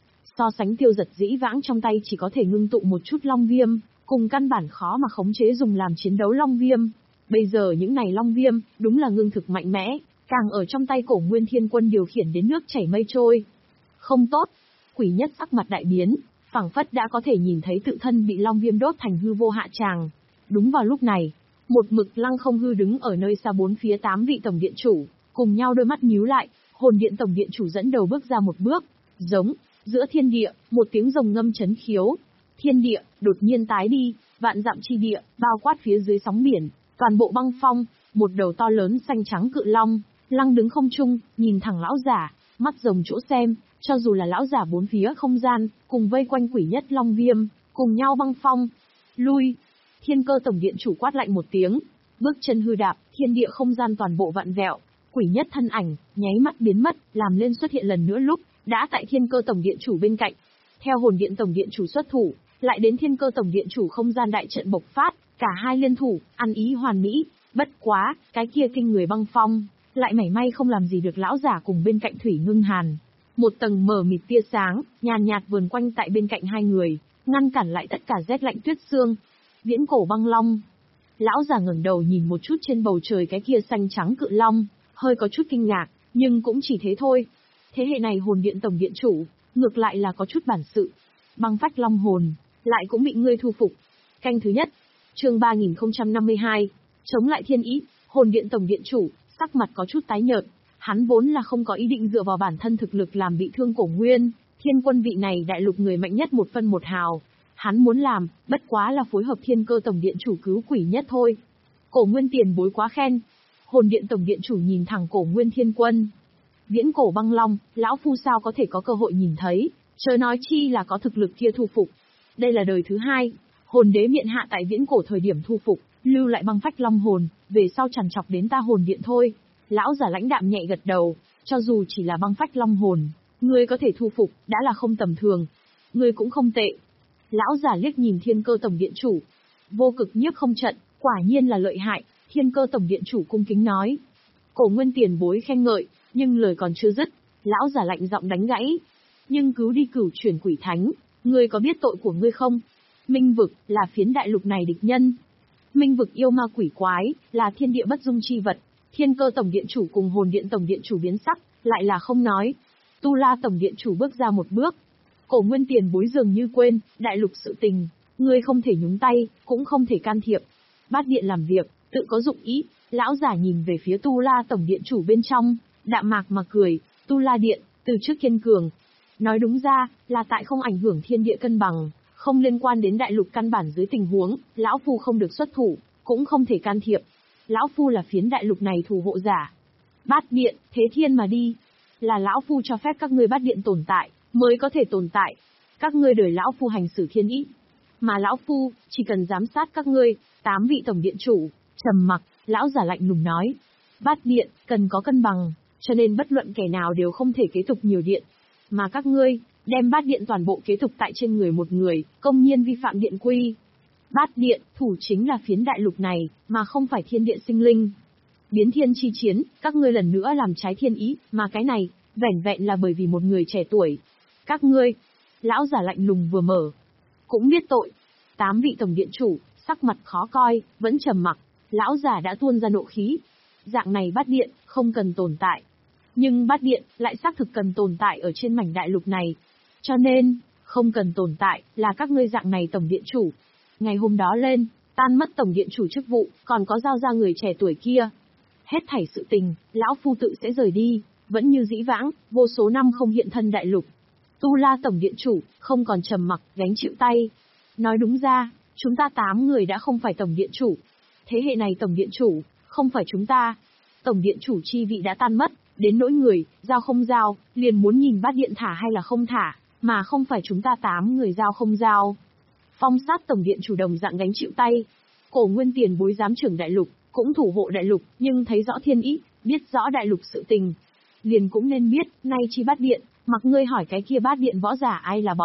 So sánh Tiêu Giật dĩ vãng trong tay chỉ có thể ngưng tụ một chút long viêm, cùng căn bản khó mà khống chế dùng làm chiến đấu long viêm. Bây giờ những này long viêm, đúng là ngưng thực mạnh mẽ, càng ở trong tay Cổ Nguyên Thiên Quân điều khiển đến nước chảy mây trôi. Không tốt, Quỷ Nhất sắc mặt đại biến, phảng phất đã có thể nhìn thấy tự thân bị long viêm đốt thành hư vô hạ tràng. Đúng vào lúc này, một mực Lăng Không Hư đứng ở nơi xa bốn phía tám vị tổng điện chủ, cùng nhau đôi mắt nhíu lại, Hồn Điện tổng điện chủ dẫn đầu bước ra một bước, giống, giữa thiên địa, một tiếng rồng ngâm chấn khiếu. Thiên địa, đột nhiên tái đi, vạn dặm chi địa, bao quát phía dưới sóng biển, toàn bộ băng phong, một đầu to lớn xanh trắng cự long, lăng đứng không trung, nhìn thẳng lão giả, mắt rồng chỗ xem, cho dù là lão giả bốn phía không gian, cùng vây quanh Quỷ Nhất long viêm, cùng nhau băng phong. Lui! Thiên Cơ tổng điện chủ quát lạnh một tiếng, bước chân hư đạp, thiên địa không gian toàn bộ vặn vẹo, Quỷ Nhất thân ảnh, nháy mắt biến mất, làm lên xuất hiện lần nữa lúc, đã tại Thiên Cơ tổng điện chủ bên cạnh. Theo Hồn Điện tổng điện chủ xuất thủ, lại đến Thiên Cơ tổng điện chủ không gian đại trận bộc phát, cả hai liên thủ, ăn ý hoàn mỹ, bất quá, cái kia kinh người băng phong, lại mảy may không làm gì được lão giả cùng bên cạnh Thủy Ngưng Hàn. Một tầng mờ mịt tia sáng, nhàn nhạt vườn quanh tại bên cạnh hai người, ngăn cản lại tất cả rét lạnh tuyết xương. Viễn cổ băng long. Lão giả ngẩng đầu nhìn một chút trên bầu trời cái kia xanh trắng cự long, hơi có chút kinh ngạc, nhưng cũng chỉ thế thôi. Thế hệ này Hồn Điện tổng điện chủ, ngược lại là có chút bản sự. Băng phách long hồn, lại cũng bị ngươi thu phục. Canh thứ nhất, chương ba nghìn không trăm năm mươi hai, chống lại thiên ý. Hồn Điện tổng điện chủ, sắc mặt có chút tái nhợt. Hắn vốn là không có ý định dựa vào bản thân thực lực làm bị thương Cổ Nguyên Thiên Quân vị này đại lục người mạnh nhất một phân một hào. Hắn muốn làm, bất quá là phối hợp Thiên Cơ tổng điện chủ cứu Quỷ Nhất thôi. Cổ Nguyên tiền bối quá khen. Hồn Điện tổng điện chủ nhìn thẳng Cổ Nguyên Thiên Quân. Viễn cổ băng long, lão phu sao có thể có cơ hội nhìn thấy, chớ nói chi là có thực lực kia thu phục. Đây là đời thứ hai, hồn đế miện hạ tại viễn cổ thời điểm thu phục, lưu lại băng phách long hồn, về sau chằn chọc đến ta Hồn Điện thôi. Lão giả lãnh đạm nhẹ gật đầu, cho dù chỉ là băng phách long hồn, ngươi có thể thu phục, đã là không tầm thường. Ngươi cũng không tệ. Lão giả liếc nhìn Thiên Cơ tổng điện chủ. Vô cực nhiếp không trận, quả nhiên là lợi hại, Thiên Cơ tổng điện chủ cung kính nói. Cổ Nguyên tiền bối khen ngợi, nhưng lời còn chưa dứt, lão giả lạnh giọng đánh gãy. Nhưng cứu đi Cửu Chuyển Quỷ Thánh, ngươi có biết tội của ngươi không? Minh vực là phiến đại lục này địch nhân. Minh vực yêu ma quỷ quái, là thiên địa bất dung chi vật. Thiên Cơ tổng điện chủ cùng Hồn Điện tổng điện chủ biến sắc, lại là không nói. Tu La tổng điện chủ bước ra một bước. Cổ Nguyên tiền bối dường như quên, đại lục sự tình, ngươi không thể nhúng tay, cũng không thể can thiệp. Bát điện làm việc, tự có dụng ý. Lão giả nhìn về phía Tu La tổng điện chủ bên trong, đạm mạc mà cười. Tu La điện, từ trước kiên cường. Nói đúng ra, là tại không ảnh hưởng thiên địa cân bằng, không liên quan đến đại lục căn bản dưới tình huống, lão phu không được xuất thủ, cũng không thể can thiệp. Lão phu là phiến đại lục này thủ hộ giả. Bát điện, thế thiên mà đi. Là lão phu cho phép các ngươi bát điện tồn tại, mới có thể tồn tại. Các ngươi đời lão phu hành xử thiên ý. Mà lão phu, chỉ cần giám sát các ngươi, tám vị tổng điện chủ, trầm mặc, lão giả lạnh lùng nói. Bát điện, cần có cân bằng, cho nên bất luận kẻ nào đều không thể kế tục nhiều điện. Mà các ngươi, đem bát điện toàn bộ kế tục tại trên người một người, công nhiên vi phạm điện quy. Bát điện, thủ chính là phiến đại lục này, mà không phải thiên địa sinh linh. Biến thiên chi chiến, các ngươi lần nữa làm trái thiên ý, mà cái này, vẻn vẹn là bởi vì một người trẻ tuổi. Các ngươi, lão giả lạnh lùng vừa mở, cũng biết tội. Tám vị tổng điện chủ, sắc mặt khó coi, vẫn trầm mặc, lão giả đã tuôn ra nộ khí. Dạng này bát điện, không cần tồn tại. Nhưng bát điện, lại xác thực cần tồn tại ở trên mảnh đại lục này. Cho nên, không cần tồn tại, là các ngươi dạng này tổng điện chủ. Ngày hôm đó lên, tan mất tổng điện chủ chức vụ, còn có giao ra người trẻ tuổi kia. Hết thảy sự tình, lão phu tự sẽ rời đi, vẫn như dĩ vãng, vô số năm không hiện thân đại lục. Tu La tổng điện chủ, không còn trầm mặc, gánh chịu tay. Nói đúng ra, chúng ta tám người đã không phải tổng điện chủ. Thế hệ này tổng điện chủ, không phải chúng ta. Tổng điện chủ chi vị đã tan mất, đến nỗi người, giao không giao, liền muốn nhìn bát điện thả hay là không thả, mà không phải chúng ta tám người giao không giao. Phong sát tổng điện chủ đồng dạng gánh chịu tay. Cổ Nguyên tiền bối giám trưởng đại lục, cũng thủ hộ đại lục, nhưng thấy rõ thiên ý, biết rõ đại lục sự tình. Liền cũng nên biết, nay chi bát điện, mặc ngươi hỏi cái kia bát điện võ giả ai là bọn